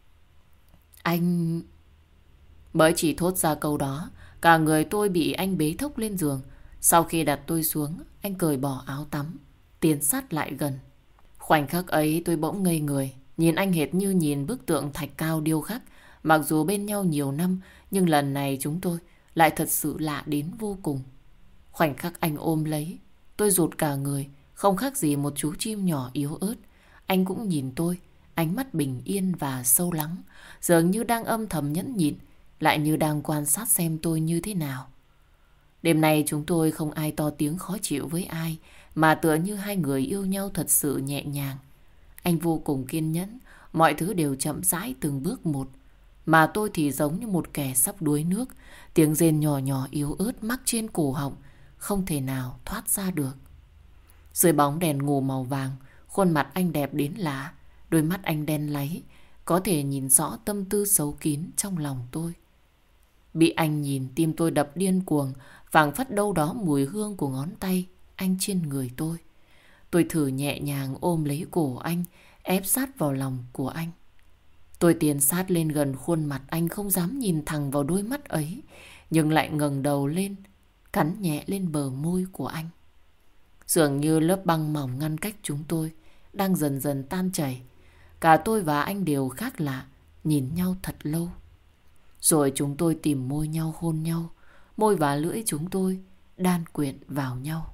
Anh... Mới chỉ thốt ra câu đó, cả người tôi bị anh bế thốc lên giường. Sau khi đặt tôi xuống, anh cởi bỏ áo tắm, tiến sát lại gần. Khoảnh khắc ấy tôi bỗng ngây người, nhìn anh hệt như nhìn bức tượng thạch cao điêu khắc. Mặc dù bên nhau nhiều năm, nhưng lần này chúng tôi lại thật sự lạ đến vô cùng. Khoảnh khắc anh ôm lấy, tôi rụt cả người, không khác gì một chú chim nhỏ yếu ớt. Anh cũng nhìn tôi, ánh mắt bình yên và sâu lắng, dường như đang âm thầm nhẫn nhịn, lại như đang quan sát xem tôi như thế nào. Đêm nay chúng tôi không ai to tiếng khó chịu với ai, mà tựa như hai người yêu nhau thật sự nhẹ nhàng. Anh vô cùng kiên nhẫn, mọi thứ đều chậm rãi từng bước một. Mà tôi thì giống như một kẻ sắp đuối nước, tiếng rên nhỏ nhỏ yếu ớt mắc trên cổ họng, không thể nào thoát ra được. Dưới bóng đèn ngủ màu vàng, khuôn mặt anh đẹp đến lạ, đôi mắt anh đen láy, có thể nhìn rõ tâm tư xấu kín trong lòng tôi. Bị anh nhìn, tim tôi đập điên cuồng, phảng phất đâu đó mùi hương của ngón tay anh trên người tôi. Tôi thử nhẹ nhàng ôm lấy cổ anh, ép sát vào lòng của anh. Tôi tiến sát lên gần khuôn mặt anh, không dám nhìn thẳng vào đôi mắt ấy, nhưng lại ngẩng đầu lên, cắn nhẹ lên bờ môi của anh. Dường như lớp băng mỏng ngăn cách chúng tôi đang dần dần tan chảy. Cả tôi và anh đều khác lạ, nhìn nhau thật lâu. Rồi chúng tôi tìm môi nhau hôn nhau, môi và lưỡi chúng tôi đan quyện vào nhau.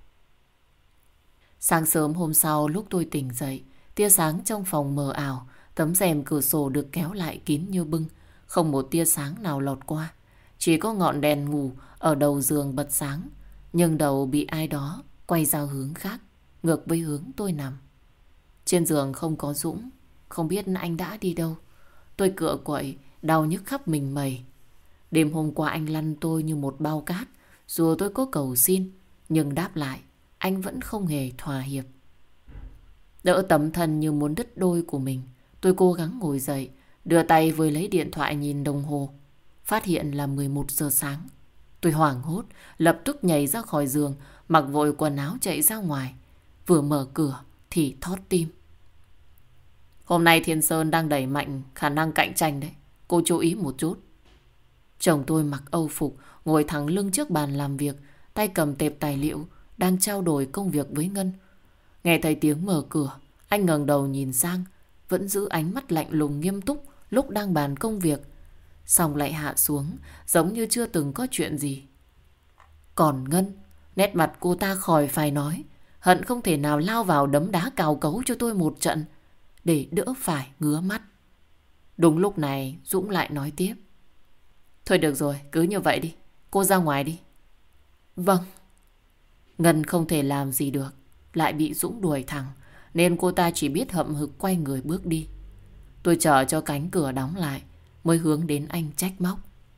Sáng sớm hôm sau lúc tôi tỉnh dậy, tia sáng trong phòng mờ ảo, tấm rèm cửa sổ được kéo lại kín như bưng, không một tia sáng nào lọt qua. Chỉ có ngọn đèn ngủ ở đầu giường bật sáng, nhưng đầu bị ai đó quay ra hướng khác, ngược với hướng tôi nằm. Trên giường không có Dũng, không biết anh đã đi đâu. Tôi cựa quậy, đau nhức khắp mình mẩy. Đêm hôm qua anh lăn tôi như một bao cát, dù tôi có cầu xin, nhưng đáp lại, anh vẫn không hề thỏa hiệp. Đỡ tấm thân như muốn đứt đôi của mình, tôi cố gắng ngồi dậy, đưa tay với lấy điện thoại nhìn đồng hồ. Phát hiện là 11 giờ sáng. Tôi hoảng hốt, lập tức nhảy ra khỏi giường, mặc vội quần áo chạy ra ngoài. Vừa mở cửa thì thót tim. Hôm nay Thiên Sơn đang đẩy mạnh khả năng cạnh tranh đấy. Cô chú ý một chút. Chồng tôi mặc âu phục, ngồi thẳng lưng trước bàn làm việc, tay cầm tệp tài liệu, đang trao đổi công việc với Ngân. Nghe thấy tiếng mở cửa, anh ngẩng đầu nhìn sang, vẫn giữ ánh mắt lạnh lùng nghiêm túc lúc đang bàn công việc, xong lại hạ xuống, giống như chưa từng có chuyện gì. Còn Ngân, nét mặt cô ta khỏi phải nói, hận không thể nào lao vào đấm đá cào cấu cho tôi một trận, để đỡ phải ngứa mắt. Đúng lúc này, Dũng lại nói tiếp. Thôi được rồi, cứ như vậy đi, cô ra ngoài đi. Vâng. Ngân không thể làm gì được, lại bị Dũng đuổi thẳng, nên cô ta chỉ biết hậm hực quay người bước đi. Tôi chờ cho cánh cửa đóng lại, mới hướng đến anh trách móc.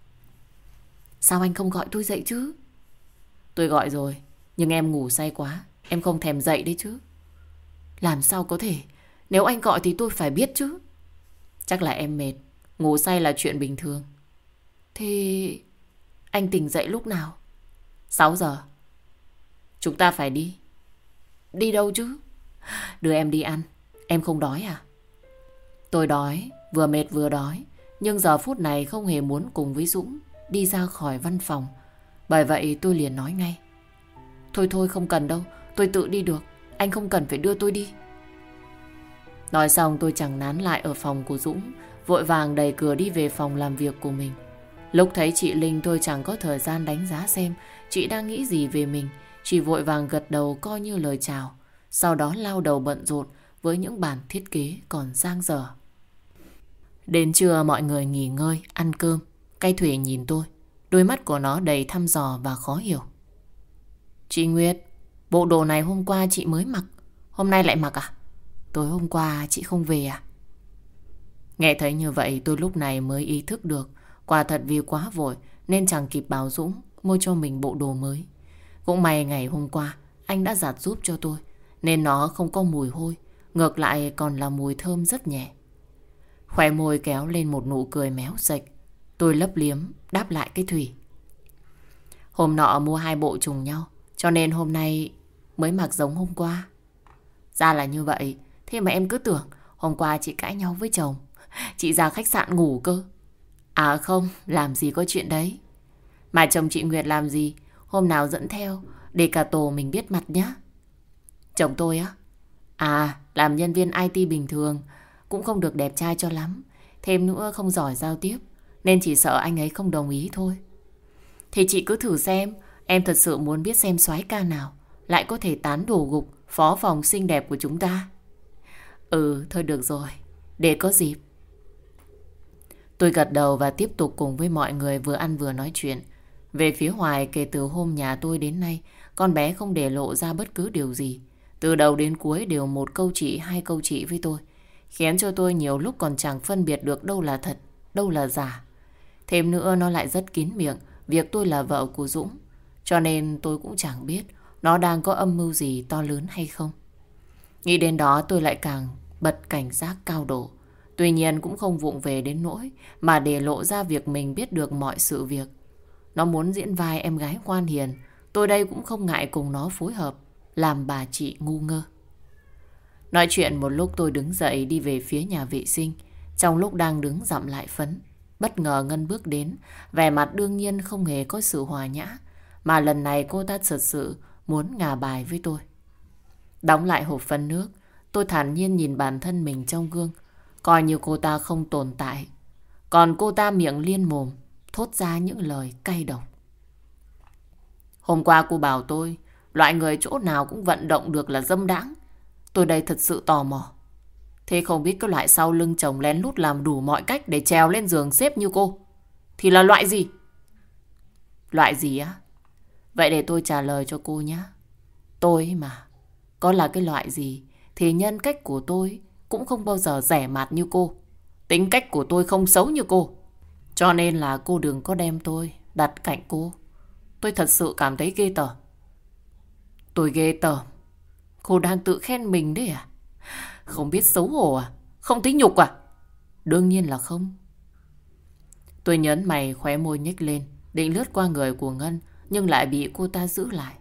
Sao anh không gọi tôi dậy chứ? Tôi gọi rồi, nhưng em ngủ say quá, em không thèm dậy đấy chứ. Làm sao có thể, nếu anh gọi thì tôi phải biết chứ. Chắc là em mệt, ngủ say là chuyện bình thường. Thế anh tỉnh dậy lúc nào? 6 giờ. Chúng ta phải đi. Đi đâu chứ? Đưa em đi ăn. Em không đói à? Tôi đói, vừa mệt vừa đói, nhưng giờ phút này không hề muốn cùng với Dũng đi ra khỏi văn phòng. Bởi vậy tôi liền nói ngay. Thôi thôi, không cần đâu, tôi tự đi được, anh không cần phải đưa tôi đi. Nói xong tôi chẳng nán lại ở phòng của Dũng, vội vàng đẩy cửa đi về phòng làm việc của mình. Lúc thấy chị Linh tôi chẳng có thời gian đánh giá xem chị đang nghĩ gì về mình, chỉ vội vàng gật đầu coi như lời chào, sau đó lao đầu bận rộn với những bản thiết kế còn dang dở. Đến trưa mọi người nghỉ ngơi, ăn cơm. Cây Thủy nhìn tôi, đôi mắt của nó đầy thăm dò và khó hiểu. Chị Nguyệt, bộ đồ này hôm qua chị mới mặc, hôm nay lại mặc à? Tối hôm qua chị không về à? Nghe thấy như vậy tôi lúc này mới ý thức được, quả thật vì quá vội nên chẳng kịp bảo Dũng mua cho mình bộ đồ mới. Cũng may ngày hôm qua anh đã giặt giúp cho tôi, nên nó không có mùi hôi, ngược lại còn là mùi thơm rất nhẹ. Khóe môi kéo lên một nụ cười méo sạch. Tôi lấp liếm đáp lại cái Thủy. Hôm nọ mua 2 bộ trùng nhau, cho nên hôm nay mới mặc giống hôm qua. Ra là như vậy. Thế mà em cứ tưởng hôm qua chị cãi nhau với chồng, chị ra khách sạn ngủ cơ. À không, làm gì có chuyện đấy. Mà chồng chị Nguyệt làm gì, hôm nào dẫn theo để cả tổ mình biết mặt nhá. Chồng tôi á? À, làm nhân viên IT bình thường, cũng không được đẹp trai cho lắm, thêm nữa không giỏi giao tiếp, nên chỉ sợ anh ấy không đồng ý thôi. Thì chị cứ thử xem, em thật sự muốn biết xem soái ca nào lại có thể tán đổ gục phó phòng xinh đẹp của chúng ta. Ừ, thôi được rồi, để có dịp. Tôi gật đầu và tiếp tục cùng với mọi người vừa ăn vừa nói chuyện. Về phía Hoài, kể từ hôm nhà tôi đến nay, con bé không để lộ ra bất cứ điều gì. Từ đầu đến cuối đều một câu chị, 2 câu chị với tôi, khiến cho tôi nhiều lúc còn chẳng phân biệt được đâu là thật, đâu là giả. Thêm nữa nó lại rất kín miệng việc tôi là vợ của Dũng, cho nên tôi cũng chẳng biết nó đang có âm mưu gì to lớn hay không. Nghĩ đến đó tôi lại càng bật cảnh giác cao độ. Tuy nhiên cũng không vụng về đến nỗi mà để lộ ra việc mình biết được mọi sự việc. Nó muốn diễn vai em gái ngoan hiền, tôi đây cũng không ngại cùng nó phối hợp làm bà chị ngu ngơ. Nói chuyện một lúc tôi đứng dậy đi về phía nhà vệ sinh. Trong lúc đang đứng dặm lại phấn, bất ngờ Ngân bước đến, vẻ mặt đương nhiên không hề có sự hòa nhã, mà lần này cô ta thật sự muốn ngả bài với tôi. Đóng lại hộp phấn nước, tôi thản nhiên nhìn bản thân mình trong gương, coi như cô ta không tồn tại. Còn cô ta miệng liên mồm, thốt ra những lời cay độc. Hôm qua cô bảo tôi, loại người chỗ nào cũng vận động được là dâm đãng. Tôi đây thật sự tò mò. Thế không biết cái loại sau lưng chồng lén lút làm đủ mọi cách để trèo lên giường xếp như cô thì là loại gì? Loại gì á? Vậy để tôi trả lời cho cô nhé. Tôi mà, có là cái loại gì thì nhân cách của tôi cũng không bao giờ rẻ mạt như cô. Tính cách của tôi không xấu như cô. Cho nên là cô đừng có đem tôi đặt cạnh cô. Tôi thật sự cảm thấy ghê tởm. Tôi ghê tởm? Cô đang tự khen mình đấy à? Không biết xấu hổ à? Không thấy nhục à? Đương nhiên là không. Tôi nhấn mày, khóe môi nhếch lên, định lướt qua người của Ngân, nhưng lại bị cô ta giữ lại.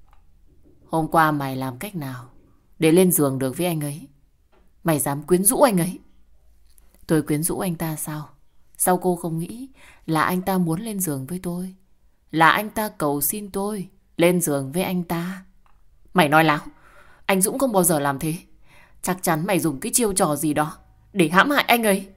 Hôm qua mày làm cách nào để lên giường được với anh ấy? Mày dám quyến rũ anh ấy? Tôi quyến rũ anh ta sao? Sao cô không nghĩ là anh ta muốn lên giường với tôi? Là anh ta cầu xin tôi lên giường với anh ta. Mày nói láo. Anh Dũng không bao giờ làm thế. Chắc chắn mày dùng cái chiêu trò gì đó để hãm hại anh ấy.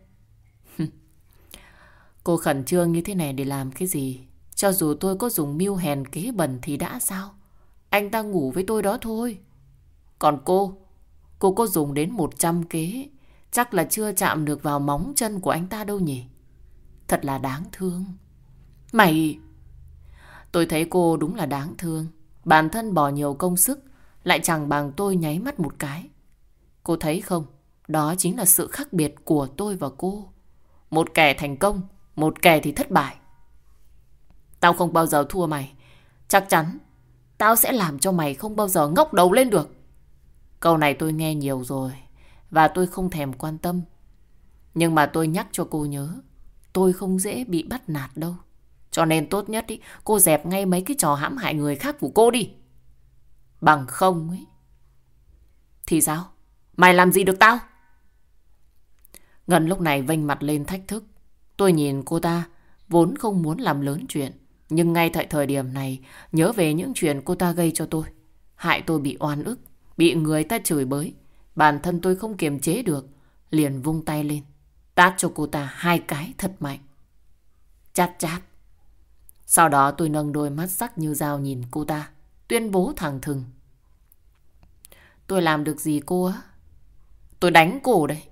Cô khẩn trương như thế này để làm cái gì? Cho dù tôi có dùng mưu hèn kế bẩn thì đã sao? Anh ta ngủ với tôi đó thôi. Còn cô có dùng đến 100 kế, chắc là chưa chạm được vào móng chân của anh ta đâu nhỉ? Thật là đáng thương. Mày... Tôi thấy cô đúng là đáng thương. Bản thân bỏ nhiều công sức, lại chẳng bằng tôi nháy mắt một cái. Cô thấy không? Đó chính là sự khác biệt của tôi và cô. Một kẻ thành công, một kẻ thì thất bại. Tao không bao giờ thua mày. Chắc chắn tao sẽ làm cho mày không bao giờ ngóc đầu lên được. Câu này tôi nghe nhiều rồi và tôi không thèm quan tâm. Nhưng mà tôi nhắc cho cô nhớ, tôi không dễ bị bắt nạt đâu. Cho nên tốt nhất ý, cô dẹp ngay mấy cái trò hãm hại người khác của cô đi. Bằng không ấy thì sao? Mày làm gì được tao? Ngân lúc này vênh mặt lên thách thức. Tôi nhìn cô ta vốn không muốn làm lớn chuyện, nhưng ngay tại thời điểm này nhớ về những chuyện cô ta gây cho tôi, hại tôi bị oan ức, bị người ta chửi bới. Bản thân tôi không kiềm chế được, liền vung tay lên, tát cho cô ta 2 cái thật mạnh. Chát chát. Sau đó tôi nâng đôi mắt sắc như dao nhìn cô ta, tuyên bố thẳng thừng. Tôi làm được gì cô á? Tôi đánh cô đấy.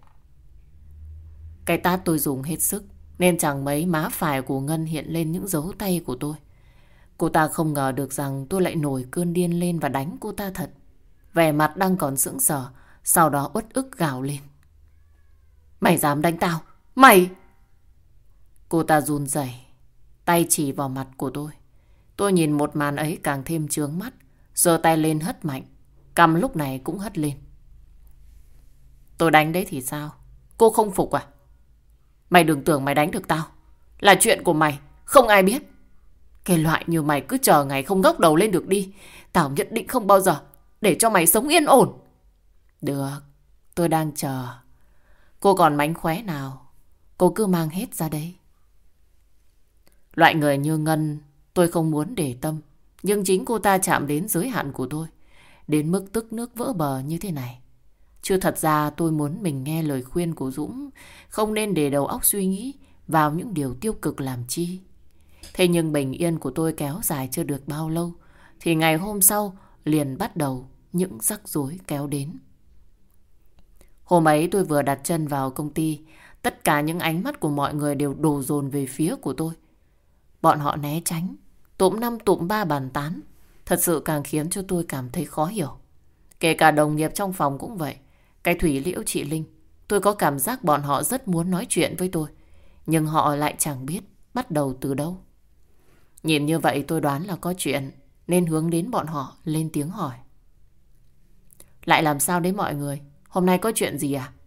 Cái tát tôi dùng hết sức, nên chẳng mấy má phải của Ngân hiện lên những dấu tay của tôi. Cô ta không ngờ được rằng tôi lại nổi cơn điên lên và đánh cô ta thật. Vẻ mặt đang còn sững sờ, sau đó uất ức gào lên. Mày dám đánh tao? Mày! Cô ta run rẩy, tay chỉ vào mặt của tôi. Tôi nhìn một màn ấy càng thêm chướng mắt, giơ tay lên hất mạnh, cằm lúc này cũng hất lên. Tôi đánh đấy thì sao? Cô không phục à? Mày đừng tưởng mày đánh được tao. Là chuyện của mày, không ai biết. Cái loại như mày cứ chờ ngày không ngóc đầu lên được đi. Tao nhất định không bao giờ để cho mày sống yên ổn. Được, tôi đang chờ. Cô còn mánh khóe nào, cô cứ mang hết ra đây. Loại người như Ngân tôi không muốn để tâm, nhưng chính cô ta chạm đến giới hạn của tôi, đến mức tức nước vỡ bờ như thế này. Chứ thật ra tôi muốn mình nghe lời khuyên của Dũng, không nên để đầu óc suy nghĩ vào những điều tiêu cực làm chi. Thế nhưng bình yên của tôi kéo dài chưa được bao lâu, thì ngày hôm sau liền bắt đầu những rắc rối kéo đến. Hôm ấy tôi vừa đặt chân vào công ty, tất cả những ánh mắt của mọi người đều đổ dồn về phía của tôi. Bọn họ né tránh, tụm 5 tụm 3 bàn tán, thật sự càng khiến cho tôi cảm thấy khó hiểu. Kể cả đồng nghiệp trong phòng cũng vậy. Cái Thủy Liễu, chị Linh, tôi có cảm giác bọn họ rất muốn nói chuyện với tôi, nhưng họ lại chẳng biết bắt đầu từ đâu. Nhìn như vậy tôi đoán là có chuyện, nên hướng đến bọn họ lên tiếng hỏi. Lại làm sao đấy mọi người? Hôm nay có chuyện gì à?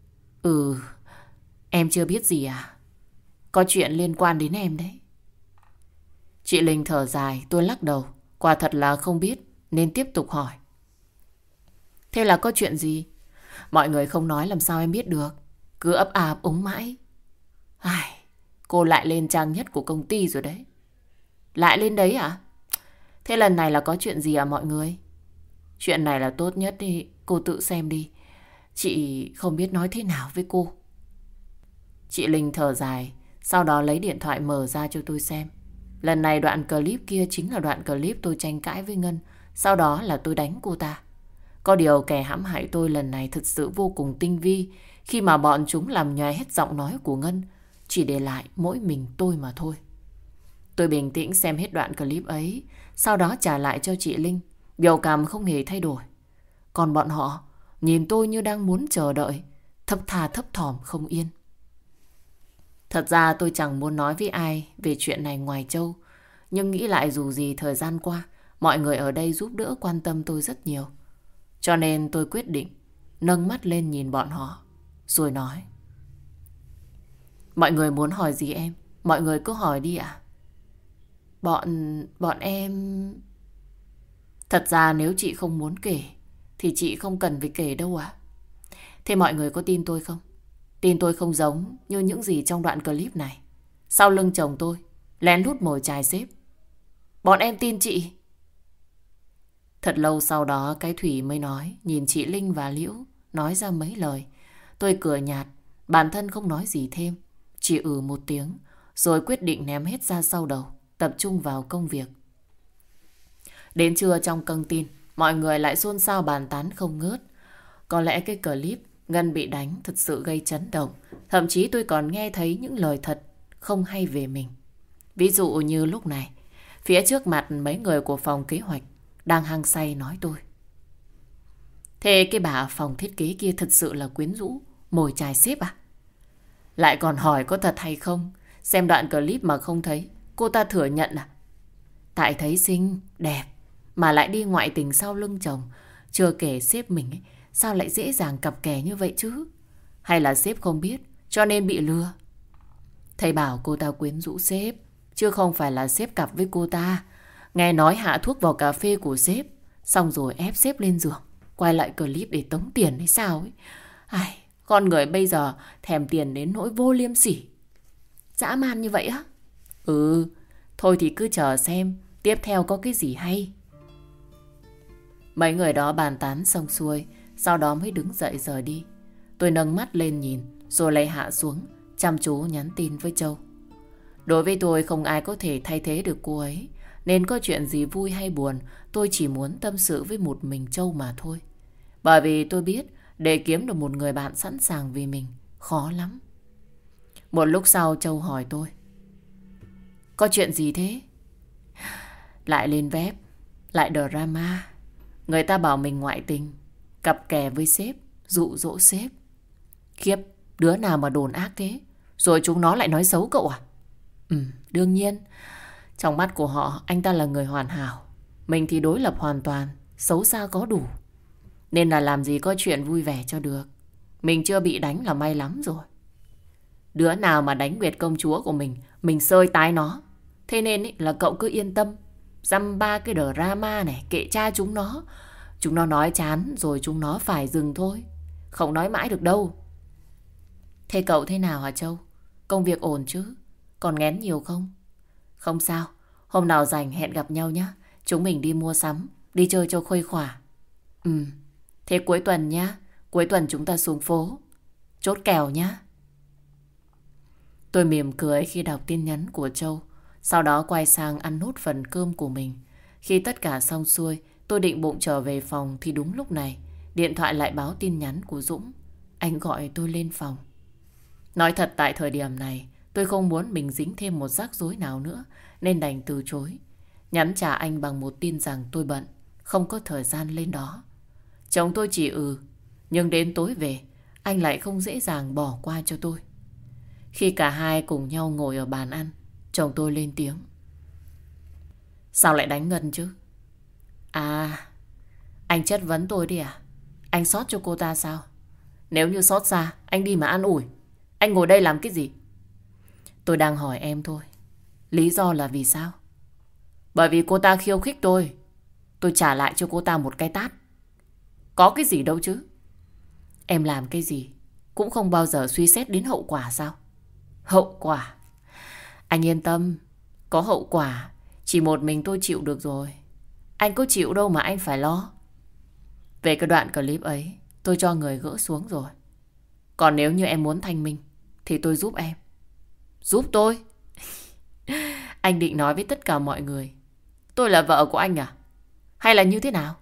Em chưa biết gì à? Có chuyện liên quan đến em đấy. Chị Linh thở dài, tôi lắc đầu. Quả thật là không biết, nên tiếp tục hỏi. Thế là có chuyện gì? Mọi người không nói làm sao em biết được. Cứ ấp à ấp úng mãi. Cô lại lên trang nhất của công ty rồi đấy. Lại lên đấy à? Thế lần này là có chuyện gì à mọi người? Chuyện này là tốt nhất đi, cô tự xem đi. Chị không biết nói thế nào với cô. Chị Linh thở dài, sau đó lấy điện thoại mở ra cho tôi xem. Lần này đoạn clip kia chính là đoạn clip tôi tranh cãi với Ngân, sau đó là tôi đánh cô ta. Có điều kẻ hãm hại tôi lần này thực sự vô cùng tinh vi, khi mà bọn chúng làm nhòe hết giọng nói của Ngân, chỉ để lại mỗi mình tôi mà thôi. Tôi bình tĩnh xem hết đoạn clip ấy, sau đó trả lại cho chị Linh. Biểu cảm không hề thay đổi. Còn bọn họ nhìn tôi như đang muốn chờ đợi, thấp thà thấp thỏm không yên. Thật ra tôi chẳng muốn nói với ai về chuyện này ngoài Châu, nhưng nghĩ lại dù gì thời gian qua mọi người ở đây giúp đỡ quan tâm tôi rất nhiều. Cho nên tôi quyết định nâng mắt lên nhìn bọn họ, rồi nói. Mọi người muốn hỏi gì em? Mọi người cứ hỏi đi ạ. Bọn em... Thật ra nếu chị không muốn kể thì chị không cần phải kể đâu ạ. Thế mọi người có tin tôi không? Tin tôi không giống như những gì trong đoạn clip này. Sau lưng chồng tôi lén lút mồi chài xếp. Bọn em tin chị. Thật lâu sau đó cái Thủy mới nói, nhìn chị Linh và Liễu nói ra mấy lời. Tôi cười nhạt, bản thân không nói gì thêm, chỉ một tiếng, rồi quyết định ném hết ra sau đầu, tập trung vào công việc. Đến trưa trong căng tin, mọi người lại xôn xao bàn tán không ngớt. Có lẽ cái clip Ngân bị đánh thật sự gây chấn động. Thậm chí tôi còn nghe thấy những lời thật không hay về mình. Ví dụ như lúc này, phía trước mặt mấy người của phòng kế hoạch đang hăng say nói tôi. Thế cái bà ở phòng thiết kế kia thật sự là quyến rũ, mồi chài sếp à? Lại còn hỏi có thật hay không? Xem đoạn clip mà không thấy, cô ta thừa nhận à? Tại thấy xinh, đẹp, mà lại đi ngoại tình sau lưng chồng. Chưa kể sếp mình ấy, sao lại dễ dàng cặp kè như vậy chứ? Hay là sếp không biết, cho nên bị lừa? Thầy bảo cô ta quyến rũ sếp, chứ không phải là sếp cặp với cô ta. Nghe nói hạ thuốc vào cà phê của sếp, xong rồi ép sếp lên giường, quay lại clip để tống tiền hay sao ấy. Ai, con người bây giờ thèm tiền đến nỗi vô liêm sỉ. Dã man như vậy á? Ừ, thôi thì cứ chờ xem tiếp theo có cái gì hay. Mấy người đó bàn tán xong xuôi, sau đó mới đứng dậy rời đi. Tôi nâng mắt lên nhìn, rồi lại hạ xuống, chăm chú nhắn tin với Châu. Đối với tôi không ai có thể thay thế được cô ấy, nên có chuyện gì vui hay buồn, tôi chỉ muốn tâm sự với một mình Châu mà thôi. Bởi vì tôi biết để kiếm được một người bạn sẵn sàng vì mình khó lắm. Một lúc sau Châu hỏi tôi. Có chuyện gì thế? Lại lên web, lại drama. Người ta bảo mình ngoại tình, cặp kè với sếp, dụ dỗ sếp. Khiếp, đứa nào mà đồn ác thế? Rồi chúng nó lại nói xấu cậu à? Đương nhiên. Trong mắt của họ, anh ta là người hoàn hảo. Mình thì đối lập hoàn toàn, xấu xa có đủ. Nên là làm gì có chuyện vui vẻ cho được. Mình chưa bị đánh là may lắm rồi. Đứa nào mà đánh Nguyệt công chúa của mình xơi tái nó. Thế nên ý, là cậu cứ yên tâm. Dăm ba cái drama này, kệ cha chúng nó. Chúng nó nói chán rồi chúng nó phải dừng thôi. Không nói mãi được đâu. Thế cậu thế nào hả Châu? Công việc ổn chứ? Còn nghén nhiều không? Không sao. Hôm nào rảnh hẹn gặp nhau nhé. Chúng mình đi mua sắm, đi chơi cho khuây khỏa. Thế cuối tuần nhá. Cuối tuần chúng ta xuống phố. Chốt kèo nhá. Tôi mỉm cười khi đọc tin nhắn của Châu. Sau đó quay sang ăn nốt phần cơm của mình. Khi tất cả xong xuôi, tôi định bụng trở về phòng thì đúng lúc này điện thoại lại báo tin nhắn của Dũng. Anh gọi tôi lên phòng. Nói thật tại thời điểm này tôi không muốn mình dính thêm một rắc rối nào nữa, nên đành từ chối. Nhắn trả anh bằng một tin rằng tôi bận, không có thời gian lên đó. Chồng tôi chỉ nhưng đến tối về anh lại không dễ dàng bỏ qua cho tôi. Khi cả hai cùng nhau ngồi ở bàn ăn, chồng tôi lên tiếng. Sao lại đánh Ngân chứ? À, anh chất vấn tôi đi à? Anh xót cho cô ta sao? Nếu như xót xa, anh đi mà an ủi. Anh ngồi đây làm cái gì? Tôi đang hỏi em thôi. Lý do là vì sao? Bởi vì cô ta khiêu khích tôi. Tôi trả lại cho cô ta một cái tát. Có cái gì đâu chứ. Em làm cái gì cũng không bao giờ suy xét đến hậu quả sao? Hậu quả? Anh yên tâm. Có hậu quả chỉ một mình tôi chịu được rồi. Anh có chịu đâu mà anh phải lo. Về cái đoạn clip ấy, tôi cho người gỡ xuống rồi. Còn nếu như em muốn thanh minh thì tôi giúp em. Giúp tôi? Anh định nói với tất cả mọi người tôi là vợ của anh à? Hay là như thế nào?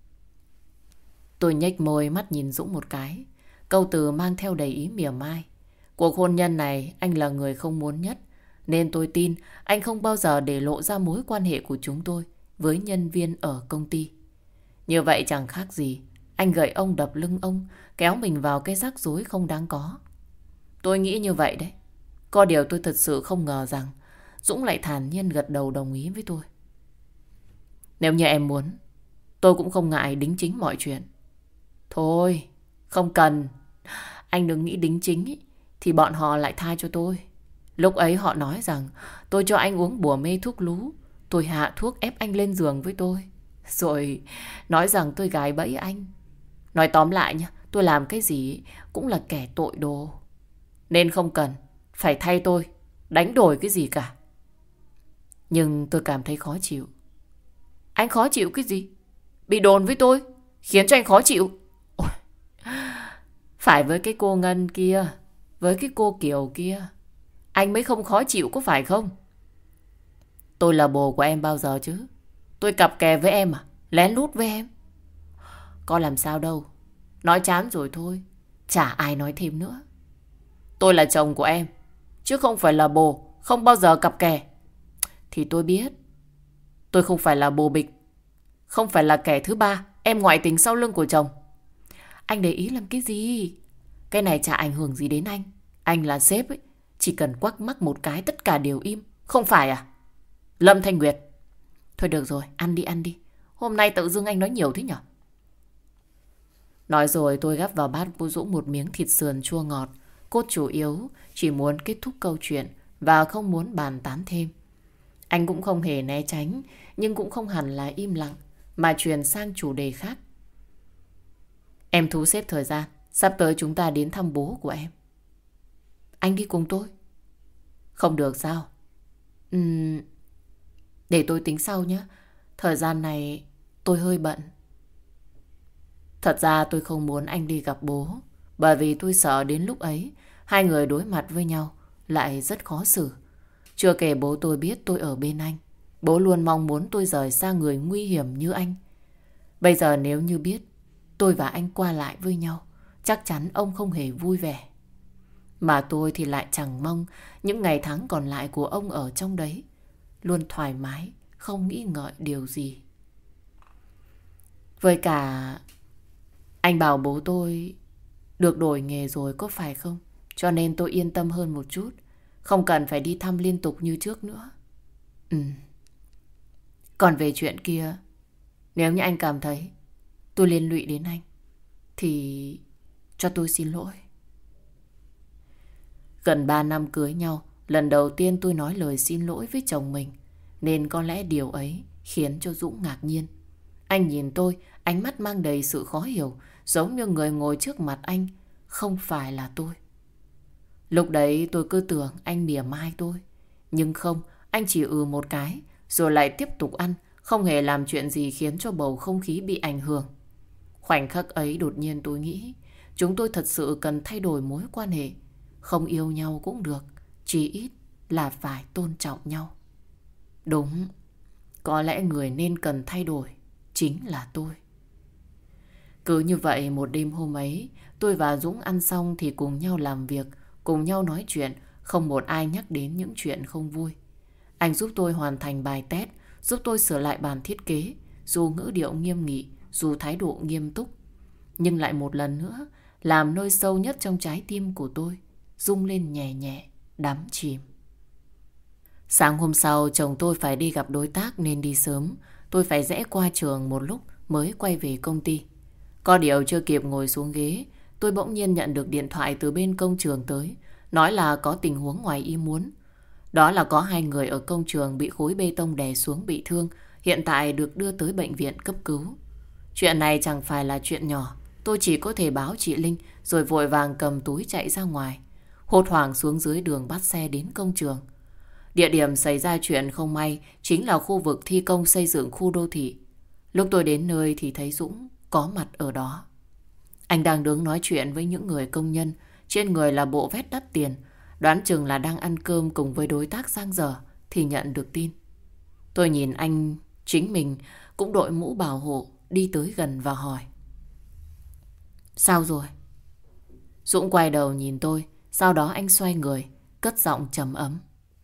Tôi nhếch môi mắt nhìn Dũng một cái. Câu từ mang theo đầy ý mỉa mai. Cuộc hôn nhân này anh là người không muốn nhất, nên tôi tin anh không bao giờ để lộ ra mối quan hệ của chúng tôi với nhân viên ở công ty. Như vậy chẳng khác gì anh gậy ông đập lưng ông, kéo mình vào cái rắc rối không đáng có. Tôi nghĩ như vậy đấy. Có điều tôi thật sự không ngờ rằng Dũng lại thản nhiên gật đầu đồng ý với tôi. Nếu như em muốn, tôi cũng không ngại đính chính mọi chuyện. Thôi, không cần. Anh đừng nghĩ đính chính ý, thì bọn họ lại tha cho tôi. Lúc ấy họ nói rằng tôi cho anh uống bùa mê thuốc lú. Tôi hạ thuốc ép anh lên giường với tôi. Rồi nói rằng tôi gài bẫy anh. Nói tóm lại nha, tôi làm cái gì cũng là kẻ tội đồ. Nên không cần phải thay tôi đánh đổi cái gì cả. Nhưng tôi cảm thấy khó chịu. Anh khó chịu cái gì? bị đồn với tôi, khiến cho anh khó chịu. Ôi, phải với cái cô Ngân kia, với cái cô Kiều kia, anh mới không khó chịu có phải không? Tôi là bồ của em bao giờ chứ? Tôi cặp kè với em à? Lén lút với em? Có làm sao đâu. Nói chán rồi thôi. Chả ai nói thêm nữa. Tôi là chồng của em, chứ không phải là bồ, không bao giờ cặp kè. Thì tôi biết. Tôi không phải là bồ bịch, không phải là kẻ thứ ba, em ngoại tình sau lưng của chồng. Anh để ý làm cái gì? Cái này chả ảnh hưởng gì đến anh. Anh là sếp ấy, chỉ cần quắc mắc một cái tất cả đều im. Không phải à? Lâm Thanh Nguyệt. Thôi được rồi, ăn đi ăn đi. Hôm nay tự dưng anh nói nhiều thế nhở? Nói rồi tôi gắp vào bát Vũ Dũng một miếng thịt sườn chua ngọt. Cốt chủ yếu chỉ muốn kết thúc câu chuyện và không muốn bàn tán thêm. Anh cũng không hề né tránh, nhưng cũng không hẳn là im lặng, mà chuyển sang chủ đề khác. Em thu xếp thời gian, sắp tới chúng ta đến thăm bố của em. Anh đi cùng tôi. Không được sao? Để tôi tính sau nhé. Thời gian này tôi hơi bận. Thật ra tôi không muốn anh đi gặp bố, bởi vì tôi sợ đến lúc ấy hai người đối mặt với nhau lại rất khó xử. Chưa kể bố tôi biết tôi ở bên anh, bố luôn mong muốn tôi rời xa người nguy hiểm như anh. Bây giờ nếu như biết tôi và anh qua lại với nhau, chắc chắn ông không hề vui vẻ. Mà tôi thì lại chẳng mong những ngày tháng còn lại của ông ở trong đấy luôn thoải mái, không nghĩ ngợi điều gì. Với cả anh bảo bố tôi được đổi nghề rồi có phải không? Cho nên tôi yên tâm hơn một chút, không cần phải đi thăm liên tục như trước nữa. Còn về chuyện kia, nếu như anh cảm thấy tôi liên lụy đến anh thì cho tôi xin lỗi. Gần 3 năm cưới nhau, lần đầu tiên tôi nói lời xin lỗi với chồng mình, nên có lẽ điều ấy khiến cho Dũng ngạc nhiên. Anh nhìn tôi, ánh mắt mang đầy sự khó hiểu, giống như người ngồi trước mặt anh không phải là tôi. Lúc đấy tôi cứ tưởng anh mỉa mai tôi, nhưng không, anh chỉ một cái rồi lại tiếp tục ăn, không hề làm chuyện gì khiến cho bầu không khí bị ảnh hưởng. Khoảnh khắc ấy đột nhiên tôi nghĩ chúng tôi thật sự cần thay đổi mối quan hệ. Không yêu nhau cũng được, chỉ ít là phải tôn trọng nhau. Đúng, có lẽ người nên cần thay đổi chính là tôi. Cứ như vậy một đêm hôm ấy, tôi và Dũng ăn xong thì cùng nhau làm việc, cùng nhau nói chuyện, không một ai nhắc đến những chuyện không vui. Anh giúp tôi hoàn thành bài test, giúp tôi sửa lại bản thiết kế, dù ngữ điệu nghiêm nghị, dù thái độ nghiêm túc. Nhưng lại một lần nữa, làm nơi sâu nhất trong trái tim của tôi rung lên nhẹ nhẹ, đắm chìm. Sáng hôm sau, chồng tôi phải đi gặp đối tác nên đi sớm. Tôi phải rẽ qua trường một lúc mới quay về công ty. Có điều chưa kịp ngồi xuống ghế, tôi bỗng nhiên nhận được điện thoại từ bên công trường tới, nói là có tình huống ngoài ý muốn. Đó là có 2 người ở công trường bị khối bê tông đè xuống bị thương, hiện tại được đưa tới bệnh viện cấp cứu. Chuyện này chẳng phải là chuyện nhỏ, tôi chỉ có thể báo chị Linh rồi vội vàng cầm túi chạy ra ngoài. Hốt hoảng xuống dưới đường bắt xe đến công trường. Địa điểm xảy ra chuyện không may chính là khu vực thi công xây dựng khu đô thị. Lúc tôi đến nơi thì thấy Dũng có mặt ở đó. Anh đang đứng nói chuyện với những người công nhân, trên người là bộ vest đắt tiền, đoán chừng là đang ăn cơm cùng với đối tác giang dở thì nhận được tin. Tôi nhìn anh chính mình cũng đội mũ bảo hộ đi tới gần và hỏi: Sao rồi? Dũng quay đầu nhìn tôi, sau đó anh xoay người, cất giọng trầm ấm: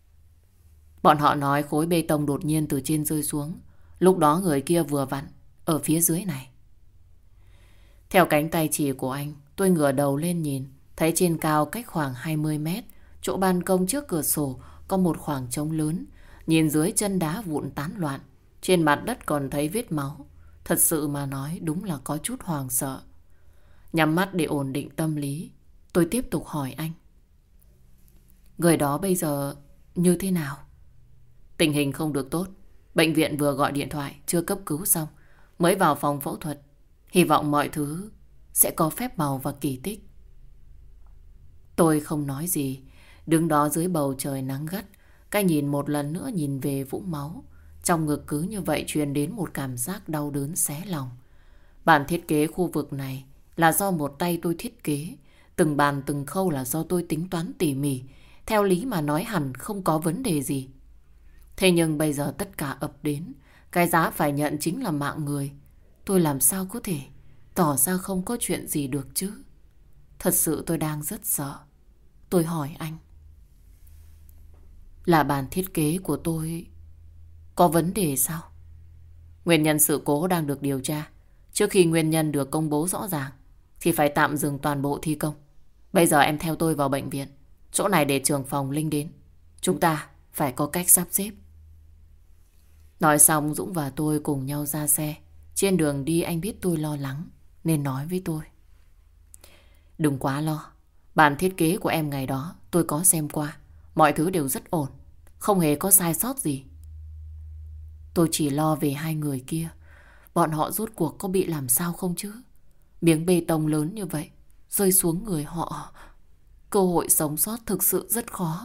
Bọn họ nói khối bê tông đột nhiên từ trên rơi xuống. Lúc đó người kia vừa vặn ở phía dưới này. Theo cánh tay chỉ của anh, tôi ngửa đầu lên nhìn, thấy trên cao cách khoảng 20 mét, chỗ ban công trước cửa sổ có một khoảng trống lớn. Nhìn dưới chân đá vụn tán loạn, trên mặt đất còn thấy vết máu. Thật sự mà nói đúng là có chút hoàng sợ. Nhắm mắt để ổn định tâm lý, tôi tiếp tục hỏi anh: Người đó bây giờ như thế nào? Tình hình không được tốt. Bệnh viện vừa gọi điện thoại chưa cấp cứu xong, mới vào phòng phẫu thuật. Hy vọng mọi thứ sẽ có phép màu và kỳ tích. Tôi không nói gì, đứng đó dưới bầu trời nắng gắt, cái nhìn một lần nữa nhìn về vũng máu. Trong ngực cứ như vậy truyền đến một cảm giác đau đớn xé lòng. Bản thiết kế khu vực này là do một tay tôi thiết kế. Từng bàn từng khâu là do tôi tính toán tỉ mỉ. Theo lý mà nói hẳn không có vấn đề gì. Thế nhưng bây giờ tất cả ập đến. Cái giá phải nhận chính là mạng người. Tôi làm sao có thể tỏ ra không có chuyện gì được chứ? Thật sự tôi đang rất sợ. Tôi hỏi anh. Là bản thiết kế của tôi có vấn đề sao? Nguyên nhân sự cố đang được điều tra. Trước khi nguyên nhân được công bố rõ ràng thì phải tạm dừng toàn bộ thi công. Bây giờ em theo tôi vào bệnh viện. Chỗ này để trưởng phòng Linh đến. Chúng ta phải có cách sắp xếp. Nói xong Dũng và tôi cùng nhau ra xe. Trên đường đi anh biết tôi lo lắng nên nói với tôi. Đừng quá lo. Bản thiết kế của em ngày đó tôi có xem qua. Mọi thứ đều rất ổn. Không hề có sai sót gì. Tôi chỉ lo về hai người kia. Bọn họ rốt cuộc có bị làm sao không chứ? Miếng bê tông lớn như vậy rơi xuống người họ, cơ hội sống sót thực sự rất khó.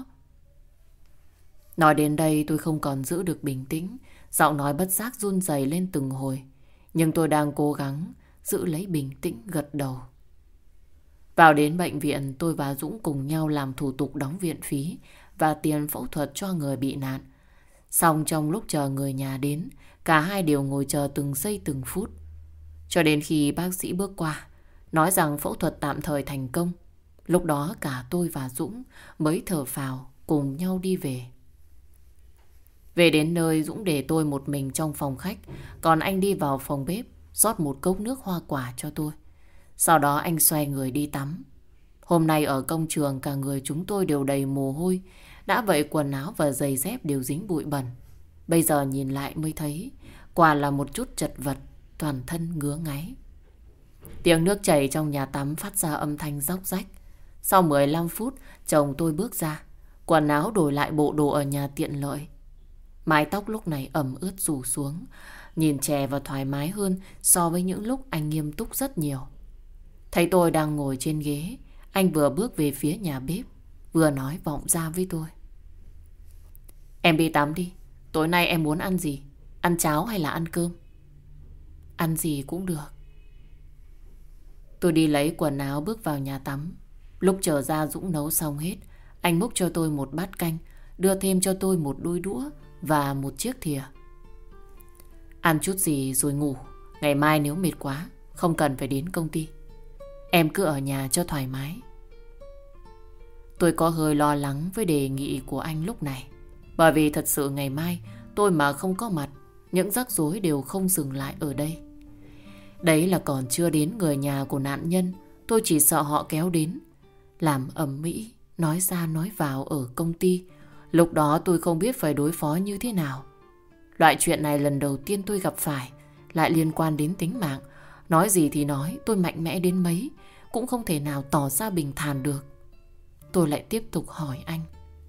Nói đến đây tôi không còn giữ được bình tĩnh. Giọng nói bất giác run rẩy lên từng hồi. Nhưng tôi đang cố gắng giữ lấy bình tĩnh gật đầu. Vào đến bệnh viện, tôi và Dũng cùng nhau làm thủ tục đóng viện phí và tiền phẫu thuật cho người bị nạn. Xong trong lúc chờ người nhà đến, cả hai đều ngồi chờ từng giây từng phút. Cho đến khi bác sĩ bước qua, nói rằng phẫu thuật tạm thời thành công. Lúc đó cả tôi và Dũng mới thở phào cùng nhau đi về. Về đến nơi, Dũng để tôi một mình trong phòng khách, còn anh đi vào phòng bếp rót một cốc nước hoa quả cho tôi. Sau đó anh xoay người đi tắm. Hôm nay ở công trường cả người chúng tôi đều đầy mồ hôi. Đã vậy quần áo và giày dép đều dính bụi bẩn. Bây giờ nhìn lại mới thấy quả là một chút chật vật, toàn thân ngứa ngáy. Tiếng nước chảy trong nhà tắm phát ra âm thanh róc rách. Sau 15 phút chồng tôi bước ra. Quần áo đổi lại bộ đồ ở nhà tiện lợi. Mái tóc lúc này ẩm ướt rủ xuống, nhìn trẻ và thoải mái hơn so với những lúc anh nghiêm túc rất nhiều. Thấy tôi đang ngồi trên ghế, anh vừa bước về phía nhà bếp, vừa nói vọng ra với tôi. Em đi tắm đi, tối nay em muốn ăn gì? Ăn cháo hay là ăn cơm? Ăn gì cũng được. Tôi đi lấy quần áo bước vào nhà tắm. Lúc trở ra Dũng nấu xong hết. Anh múc cho tôi một bát canh, đưa thêm cho tôi một đôi đũa và một chiếc thìa. Ăn chút gì rồi ngủ. Ngày mai nếu mệt quá không cần phải đến công ty. Em cứ ở nhà cho thoải mái. Tôi có hơi lo lắng với đề nghị của anh lúc này. Bởi vì thật sự ngày mai tôi mà không có mặt, những rắc rối đều không dừng lại ở đây. Đấy là còn chưa đến người nhà của nạn nhân. Tôi chỉ sợ họ kéo đến làm ầm ĩ, nói ra nói vào ở công ty. Lúc đó tôi không biết phải đối phó như thế nào. Loại chuyện này lần đầu tiên tôi gặp phải, lại liên quan đến tính mạng. Nói gì thì nói, tôi mạnh mẽ đến mấy cũng không thể nào tỏ ra bình thản được. Tôi lại tiếp tục hỏi anh.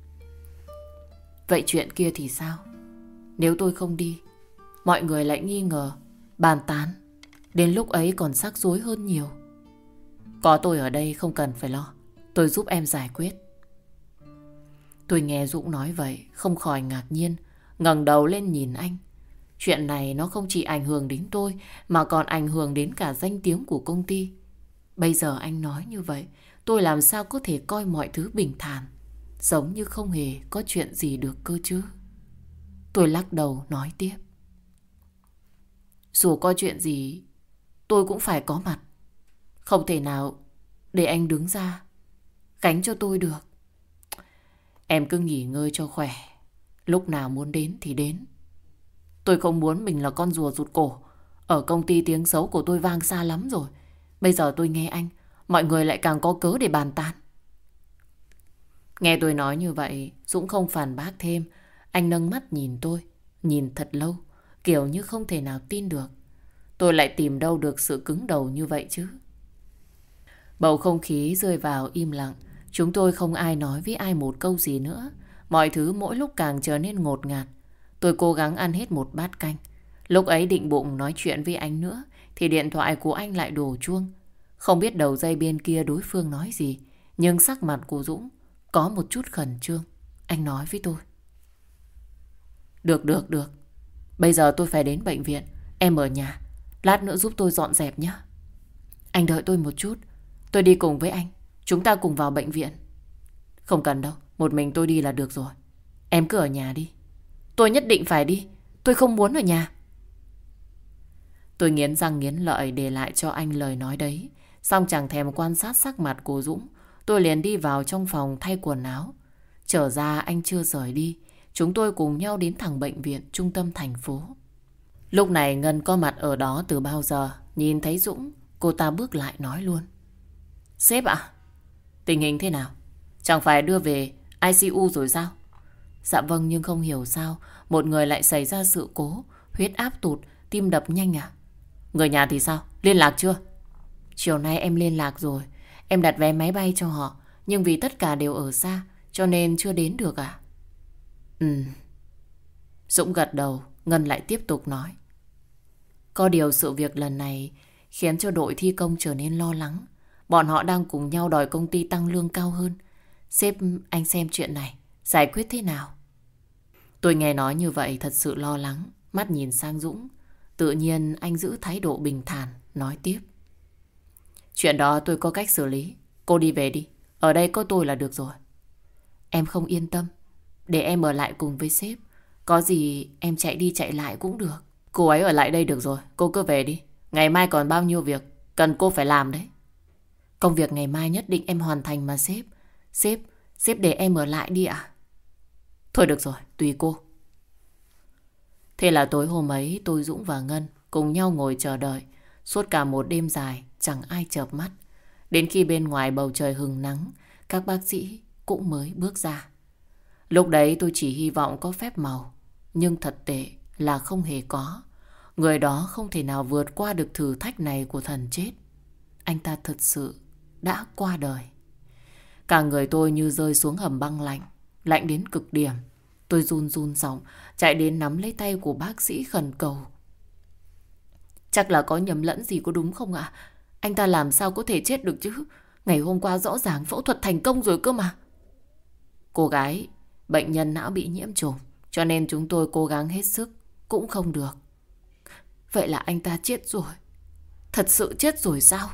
Vậy chuyện kia thì sao? Nếu tôi không đi, mọi người lại nghi ngờ, bàn tán. Đến lúc ấy còn rắc rối hơn nhiều. Có tôi ở đây không cần phải lo. Tôi giúp em giải quyết. Tôi nghe Dũng nói vậy, không khỏi ngạc nhiên, ngẩng đầu lên nhìn anh. Chuyện này nó không chỉ ảnh hưởng đến tôi, mà còn ảnh hưởng đến cả danh tiếng của công ty. Bây giờ anh nói như vậy, tôi làm sao có thể coi mọi thứ bình thản, giống như không hề có chuyện gì được cơ chứ. Tôi lắc đầu nói tiếp. Dù có chuyện gì, tôi cũng phải có mặt. Không thể nào để anh đứng ra gánh cho tôi được. Em cứ nghỉ ngơi cho khỏe. Lúc nào muốn đến thì đến. Tôi không muốn mình là con rùa rụt cổ. Ở công ty tiếng xấu của tôi vang xa lắm rồi. Bây giờ tôi nghe anh, mọi người lại càng có cớ để bàn tán. Nghe tôi nói như vậy, Dũng không phản bác thêm. Anh nâng mắt nhìn tôi, nhìn thật lâu, kiểu như không thể nào tin được. Tôi lại tìm đâu được sự cứng đầu như vậy chứ. Bầu không khí rơi vào im lặng. Chúng tôi không ai nói với ai một câu gì nữa. Mọi thứ mỗi lúc càng trở nên ngột ngạt. Tôi cố gắng ăn hết một bát canh. Lúc ấy định bụng nói chuyện với anh nữa thì điện thoại của anh lại đổ chuông. Không biết đầu dây bên kia đối phương nói gì, nhưng sắc mặt của Dũng có một chút khẩn trương. Anh nói với tôi. Được. Bây giờ tôi phải đến bệnh viện. Em ở nhà. Lát nữa giúp tôi dọn dẹp nhé. Anh đợi tôi một chút. Tôi đi cùng với anh. Chúng ta cùng vào bệnh viện. Không cần đâu. Một mình tôi đi là được rồi. Em cứ ở nhà đi. Tôi nhất định phải đi. Tôi không muốn ở nhà. Tôi nghiến răng nghiến lợi để lại cho anh lời nói đấy. Xong chẳng thèm quan sát sắc mặt của Dũng. Tôi liền đi vào trong phòng thay quần áo. Trở ra anh chưa rời đi. Chúng tôi cùng nhau đến thẳng bệnh viện trung tâm thành phố. Lúc này Ngân có mặt ở đó từ bao giờ. Nhìn thấy Dũng, cô ta bước lại nói luôn. Sếp ạ, tình hình thế nào? Chẳng phải đưa về ICU rồi sao? Dạ vâng, nhưng không hiểu sao một người lại xảy ra sự cố, huyết áp tụt, tim đập nhanh à? Người nhà thì sao? Liên lạc chưa? Chiều nay em liên lạc rồi. Em đặt vé máy bay cho họ. Nhưng vì tất cả đều ở xa cho nên chưa đến được à? Dũng gật đầu. Ngân lại tiếp tục nói. Có điều sự việc lần này khiến cho đội thi công trở nên lo lắng. Bọn họ đang cùng nhau đòi công ty tăng lương cao hơn. Sếp, anh xem chuyện này giải quyết thế nào? Tôi nghe nói như vậy thật sự lo lắng. Mắt nhìn sang Dũng. Tự nhiên anh giữ thái độ bình thản, nói tiếp. Chuyện đó tôi có cách xử lý. Cô đi về đi. Ở đây có tôi là được rồi. Em không yên tâm. Để em ở lại cùng với sếp. Có gì em chạy đi chạy lại cũng được. Cô ấy ở lại đây được rồi. Cô cứ về đi. Ngày mai còn bao nhiêu việc cần cô phải làm đấy. Công việc ngày mai nhất định em hoàn thành mà sếp. Sếp để em ở lại đi ạ. Thôi được rồi, tùy cô. Thế là tối hôm ấy tôi, Dũng và Ngân cùng nhau ngồi chờ đợi. Suốt cả một đêm dài chẳng ai chợp mắt. Đến khi bên ngoài bầu trời hừng nắng, các bác sĩ cũng mới bước ra. Lúc đấy tôi chỉ hy vọng có phép màu. Nhưng thật tệ là không hề có. Người đó không thể nào vượt qua được thử thách này của thần chết. Anh ta thật sự đã qua đời. Cả người tôi như rơi xuống hầm băng lạnh. Lạnh đến cực điểm. Tôi run run giọng chạy đến nắm lấy tay của bác sĩ khẩn cầu. Chắc là có nhầm lẫn gì có đúng không ạ? Anh ta làm sao có thể chết được chứ? Ngày hôm qua rõ ràng phẫu thuật thành công rồi cơ mà. Cô gái, bệnh nhân não bị nhiễm trùng, cho nên chúng tôi cố gắng hết sức cũng không được. Vậy là anh ta chết rồi. Thật sự chết rồi sao?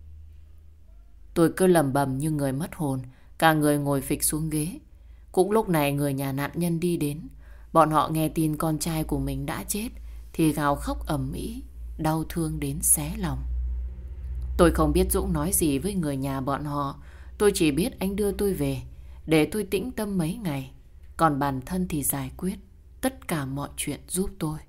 Tôi cứ lẩm bẩm như người mất hồn. Cả người ngồi phịch xuống ghế. Cũng lúc này người nhà nạn nhân đi đến. Bọn họ nghe tin con trai của mình đã chết thì gào khóc ầm ĩ, đau thương đến xé lòng. Tôi không biết Dũng nói gì với người nhà bọn họ. Tôi chỉ biết anh đưa tôi về để tôi tĩnh tâm mấy ngày. Còn bản thân thì giải quyết tất cả mọi chuyện giúp tôi.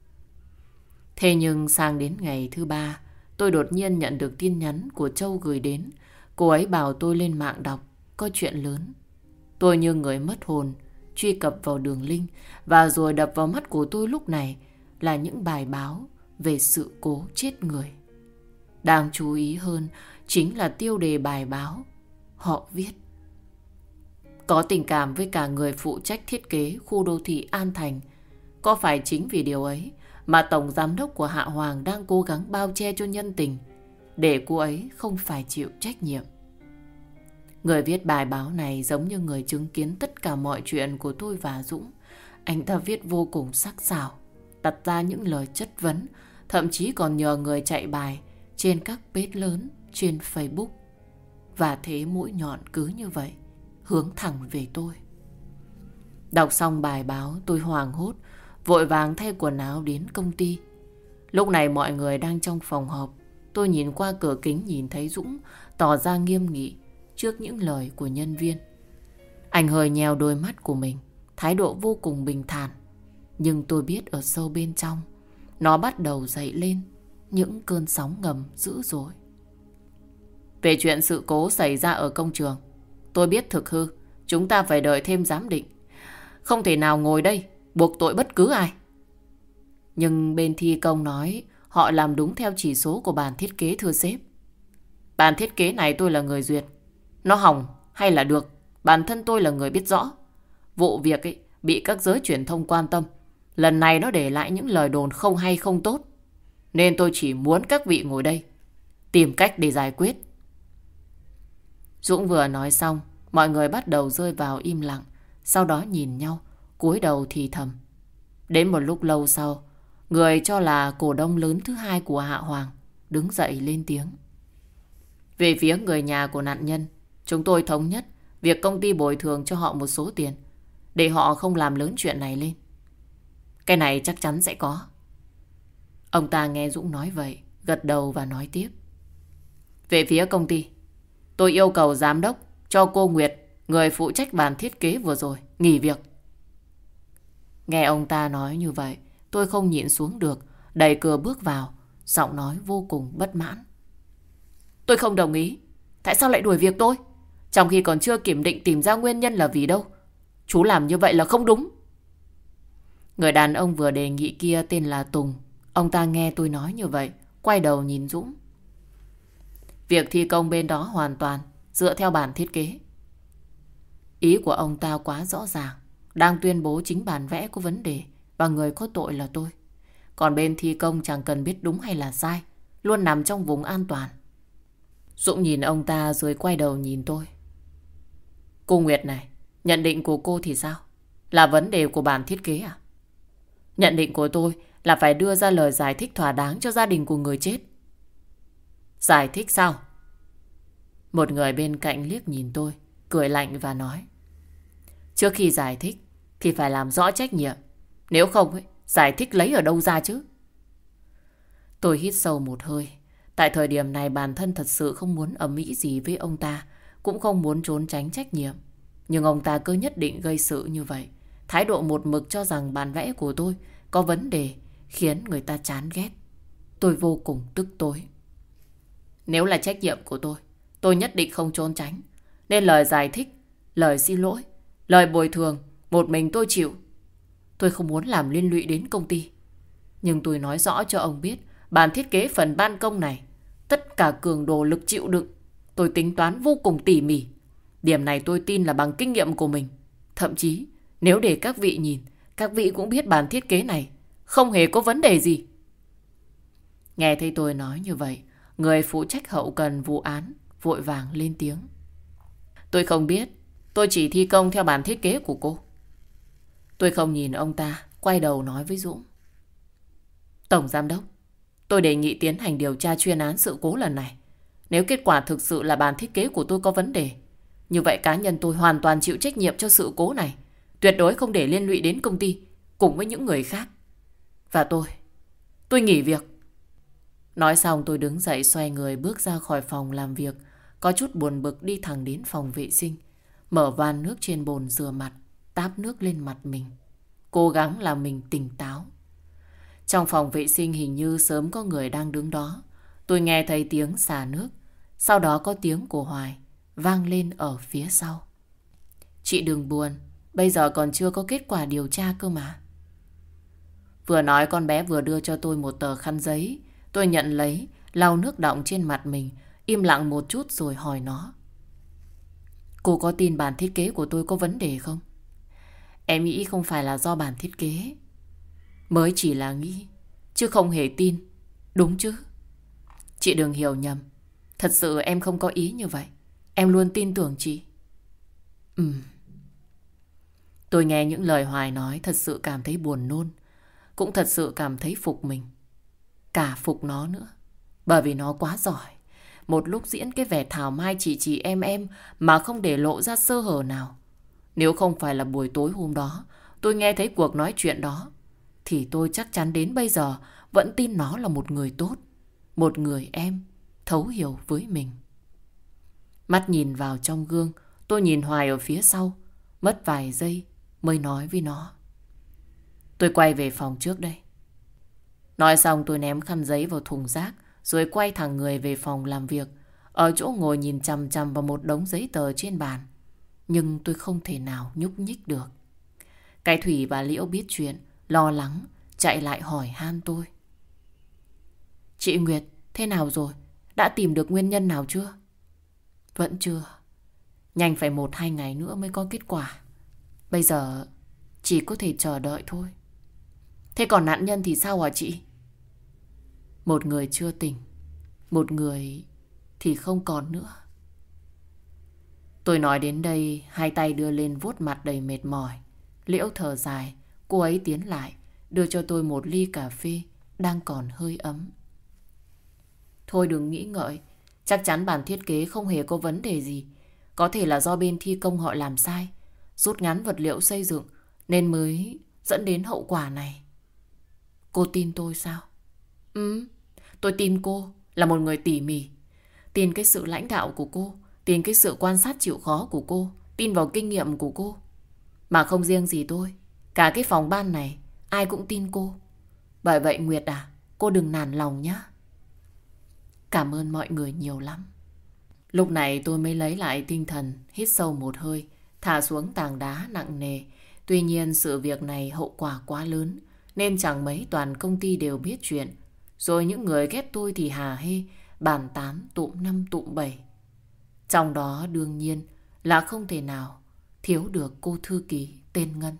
Thế nhưng sang đến ngày thứ 3, tôi đột nhiên nhận được tin nhắn của Châu gửi đến. Cô ấy bảo tôi lên mạng đọc, có chuyện lớn. Tôi như người mất hồn, truy cập vào đường link và rồi đập vào mắt của tôi lúc này là những bài báo về sự cố chết người. Đáng chú ý hơn chính là tiêu đề bài báo. Họ viết: có tình cảm với cả người phụ trách thiết kế khu đô thị An Thành. Có phải chính vì điều ấy mà tổng giám đốc của Hạ Hoàng đang cố gắng bao che cho nhân tình để cô ấy không phải chịu trách nhiệm? Người viết bài báo này giống như người chứng kiến tất cả mọi chuyện của tôi và Dũng. Anh ta viết vô cùng sắc sảo, đặt ra những lời chất vấn, thậm chí còn nhờ người chạy bài trên các page lớn trên Facebook. Và thế mũi nhọn cứ như vậy hướng thẳng về tôi. Đọc xong bài báo tôi hoảng hốt, vội vàng thay quần áo đến công ty. Lúc này mọi người đang trong phòng họp. Tôi nhìn qua cửa kính nhìn thấy Dũng tỏ ra nghiêm nghị trước những lời của nhân viên. Anh hơi nheo đôi mắt của mình, thái độ vô cùng bình thản. Nhưng tôi biết ở sâu bên trong nó bắt đầu dậy lên những cơn sóng ngầm dữ dội. Về chuyện sự cố xảy ra ở công trường, tôi biết thực hư. Chúng ta phải đợi thêm giám định. Không thể nào ngồi đây buộc tội bất cứ ai. Nhưng bên thi công nói họ làm đúng theo chỉ số của bản thiết kế, thưa sếp. Bản thiết kế này tôi là người duyệt. Nó hỏng hay là được, bản thân tôi là người biết rõ. Vụ việc ấy bị các giới truyền thông quan tâm. Lần này nó để lại những lời đồn không hay không tốt. Nên tôi chỉ muốn các vị ngồi đây tìm cách để giải quyết. Dũng vừa nói xong, mọi người bắt đầu rơi vào im lặng. Sau đó nhìn nhau, cúi đầu thì thầm. Đến một lúc lâu sau, người cho là cổ đông lớn thứ hai của Hạ Hoàng đứng dậy lên tiếng. Về phía người nhà của nạn nhân, chúng tôi thống nhất việc công ty bồi thường cho họ một số tiền để họ không làm lớn chuyện này lên. Cái này chắc chắn sẽ có. Ông ta nghe Dũng nói vậy, gật đầu và nói tiếp. Về phía công ty, tôi yêu cầu giám đốc cho cô Nguyệt, người phụ trách bàn thiết kế vừa rồi, nghỉ việc. Nghe ông ta nói như vậy, tôi không nhịn xuống được, đẩy cửa bước vào, giọng nói vô cùng bất mãn. Tôi không đồng ý. Tại sao lại đuổi việc tôi? Trong khi còn chưa kiểm định tìm ra nguyên nhân là vì đâu. Chú làm như vậy là không đúng. Người đàn ông vừa đề nghị kia tên là Tùng. Ông ta nghe tôi nói như vậy, quay đầu nhìn Dũng. Việc thi công bên đó hoàn toàn dựa theo bản thiết kế. Ý của ông ta quá rõ ràng, đang tuyên bố chính bản vẽ có vấn đề và người có tội là tôi. Còn bên thi công chẳng cần biết đúng hay là sai, luôn nằm trong vùng an toàn. Dũng nhìn ông ta rồi quay đầu nhìn tôi. Cô Nguyệt này, nhận định của cô thì sao? Là vấn đề của bản thiết kế à? Nhận định của tôi là phải đưa ra lời giải thích thỏa đáng cho gia đình của người chết. Giải thích sao? Một người bên cạnh liếc nhìn tôi, cười lạnh và nói. Trước khi giải thích thì phải làm rõ trách nhiệm. Nếu không, giải thích lấy ở đâu ra chứ? Tôi hít sâu một hơi. Tại thời điểm này bản thân thật sự không muốn ầm ĩ gì với ông ta, cũng không muốn trốn tránh trách nhiệm. Nhưng ông ta cứ nhất định gây sự như vậy. Thái độ một mực cho rằng bản vẽ của tôi có vấn đề, khiến người ta chán ghét. Tôi vô cùng tức tối. Nếu là trách nhiệm của tôi nhất định không trốn tránh. Nên lời giải thích, lời xin lỗi, lời bồi thường, một mình tôi chịu. Tôi không muốn làm liên lụy đến công ty. Nhưng tôi nói rõ cho ông biết, bản thiết kế phần ban công này, tất cả cường độ lực chịu đựng, tôi tính toán vô cùng tỉ mỉ. Điểm này tôi tin là bằng kinh nghiệm của mình. Thậm chí, nếu để các vị nhìn, các vị cũng biết bản thiết kế này không hề có vấn đề gì. Nghe thấy tôi nói như vậy, người phụ trách hậu cần vụ án vội vàng lên tiếng. Tôi không biết, tôi chỉ thi công theo bản thiết kế của cô. Tôi không nhìn ông ta, quay đầu nói với Dũng. Tổng giám đốc, tôi đề nghị tiến hành điều tra chuyên án sự cố lần này. Nếu kết quả thực sự là bản thiết kế của tôi có vấn đề, như vậy cá nhân tôi hoàn toàn chịu trách nhiệm cho sự cố này. Tuyệt đối không để liên lụy đến công ty cùng với những người khác. Và tôi nghỉ việc. Nói xong tôi đứng dậy xoay người bước ra khỏi phòng làm việc, có chút buồn bực đi thẳng đến phòng vệ sinh, mở van nước trên bồn rửa mặt, táp nước lên mặt mình, cố gắng làm mình tỉnh táo. Trong phòng vệ sinh hình như sớm có người đang đứng đó. Tôi nghe thấy tiếng xả nước, sau đó có tiếng của Hoài vang lên ở phía sau. Chị đừng buồn, bây giờ còn chưa có kết quả điều tra cơ mà. Vừa nói con bé vừa đưa cho tôi một tờ khăn giấy. Tôi nhận lấy, lau nước đọng trên mặt mình, im lặng một chút rồi hỏi nó. Cô có tin bản thiết kế của tôi có vấn đề không? Em nghĩ không phải là do bản thiết kế. Mới chỉ là nghĩ, chứ không hề tin. Đúng chứ? Chị đừng hiểu nhầm. Thật sự em không có ý như vậy. Em luôn tin tưởng chị. Tôi nghe những lời Hoài nói thật sự cảm thấy buồn nôn. Cũng thật sự cảm thấy phục mình. Cả phục nó nữa. Bởi vì nó quá giỏi. Một lúc diễn cái vẻ thảo mai chị em mà không để lộ ra sơ hở nào. Nếu không phải là buổi tối hôm đó tôi nghe thấy cuộc nói chuyện đó, thì tôi chắc chắn đến bây giờ vẫn tin nó là một người tốt. Một người em thấu hiểu với mình. Mắt nhìn vào trong gương, tôi nhìn Hoài ở phía sau. Mất vài giây mới nói với nó. Tôi quay về phòng trước đây. Nói xong tôi ném khăn giấy vào thùng rác, rồi quay thẳng người về phòng làm việc. Ở chỗ ngồi nhìn chằm chằm vào một đống giấy tờ trên bàn. Nhưng tôi không thể nào nhúc nhích được. Cái Thủy và Liễu biết chuyện, lo lắng, chạy lại hỏi han tôi. Chị Nguyệt, thế nào rồi? Đã tìm được nguyên nhân nào chưa? Vẫn chưa. Nhanh phải 1-2 ngày nữa mới có kết quả. Bây giờ chỉ có thể chờ đợi thôi. Thế còn nạn nhân thì sao hả chị? Một người chưa tỉnh, một người thì không còn nữa. Tôi nói đến đây, hai tay đưa lên vuốt mặt đầy mệt mỏi. Liễu thở dài, cô ấy tiến lại, đưa cho tôi một ly cà phê đang còn hơi ấm. Thôi đừng nghĩ ngợi, chắc chắn bản thiết kế không hề có vấn đề gì. Có thể là do bên thi công họ làm sai, rút ngắn vật liệu xây dựng nên mới dẫn đến hậu quả này. Cô tin tôi sao? Tôi tin cô là một người tỉ mỉ. Tin cái sự lãnh đạo của cô, tin cái sự quan sát chịu khó của cô, tin vào kinh nghiệm của cô. Mà không riêng gì tôi, cả cái phòng ban này ai cũng tin cô. Bởi vậy Nguyệt à, cô đừng nản lòng nhé. Cảm ơn mọi người nhiều lắm. Lúc này tôi mới lấy lại tinh thần, hít sâu một hơi, thả xuống tảng đá nặng nề. Tuy nhiên sự việc này hậu quả quá lớn, nên chẳng mấy toàn công ty đều biết chuyện. Rồi những người ghét tôi thì hà hê, bàn tán tụm năm tụm bảy. Trong đó đương nhiên là không thể nào thiếu được cô thư ký tên Ngân.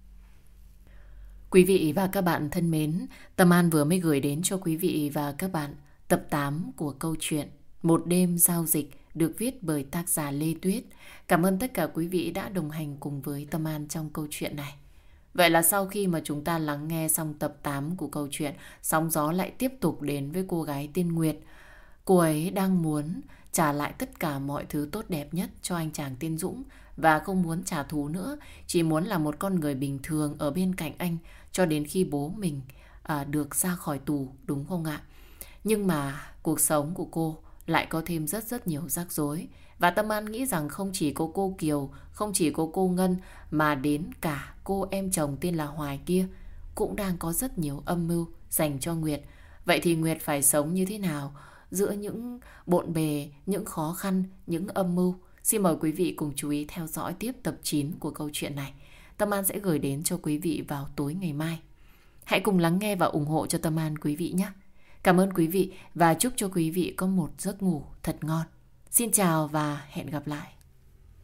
Quý vị và các bạn thân mến, Tâm An vừa mới gửi đến cho quý vị và các bạn tập 8 của câu chuyện Một đêm giao dịch được viết bởi tác giả Lê Tuyết. Cảm ơn tất cả quý vị đã đồng hành cùng với Tâm An trong câu chuyện này. Vậy là sau khi mà chúng ta lắng nghe xong tập 8 của câu chuyện, sóng gió lại tiếp tục đến với cô gái tên Nguyệt. Cô ấy đang muốn trả lại tất cả mọi thứ tốt đẹp nhất cho anh chàng tên Dũng và không muốn trả thù nữa, chỉ muốn là một con người bình thường ở bên cạnh anh cho đến khi bố mình được ra khỏi tù, đúng không ạ? Nhưng mà cuộc sống của cô lại có thêm rất rất nhiều rắc rối. Và Tâm An nghĩ rằng không chỉ có cô Kiều, không chỉ có cô Ngân, mà đến cả cô em chồng tên là Hoài kia cũng đang có rất nhiều âm mưu dành cho Nguyệt. Vậy thì Nguyệt phải sống như thế nào giữa những bộn bề, những khó khăn, những âm mưu? Xin mời quý vị cùng chú ý theo dõi tiếp tập 9 của câu chuyện này. Tâm An sẽ gửi đến cho quý vị vào tối ngày mai. Hãy cùng lắng nghe và ủng hộ cho Tâm An quý vị nhé. Cảm ơn quý vị và chúc cho quý vị có một giấc ngủ thật ngon. Xin chào và hẹn gặp lại.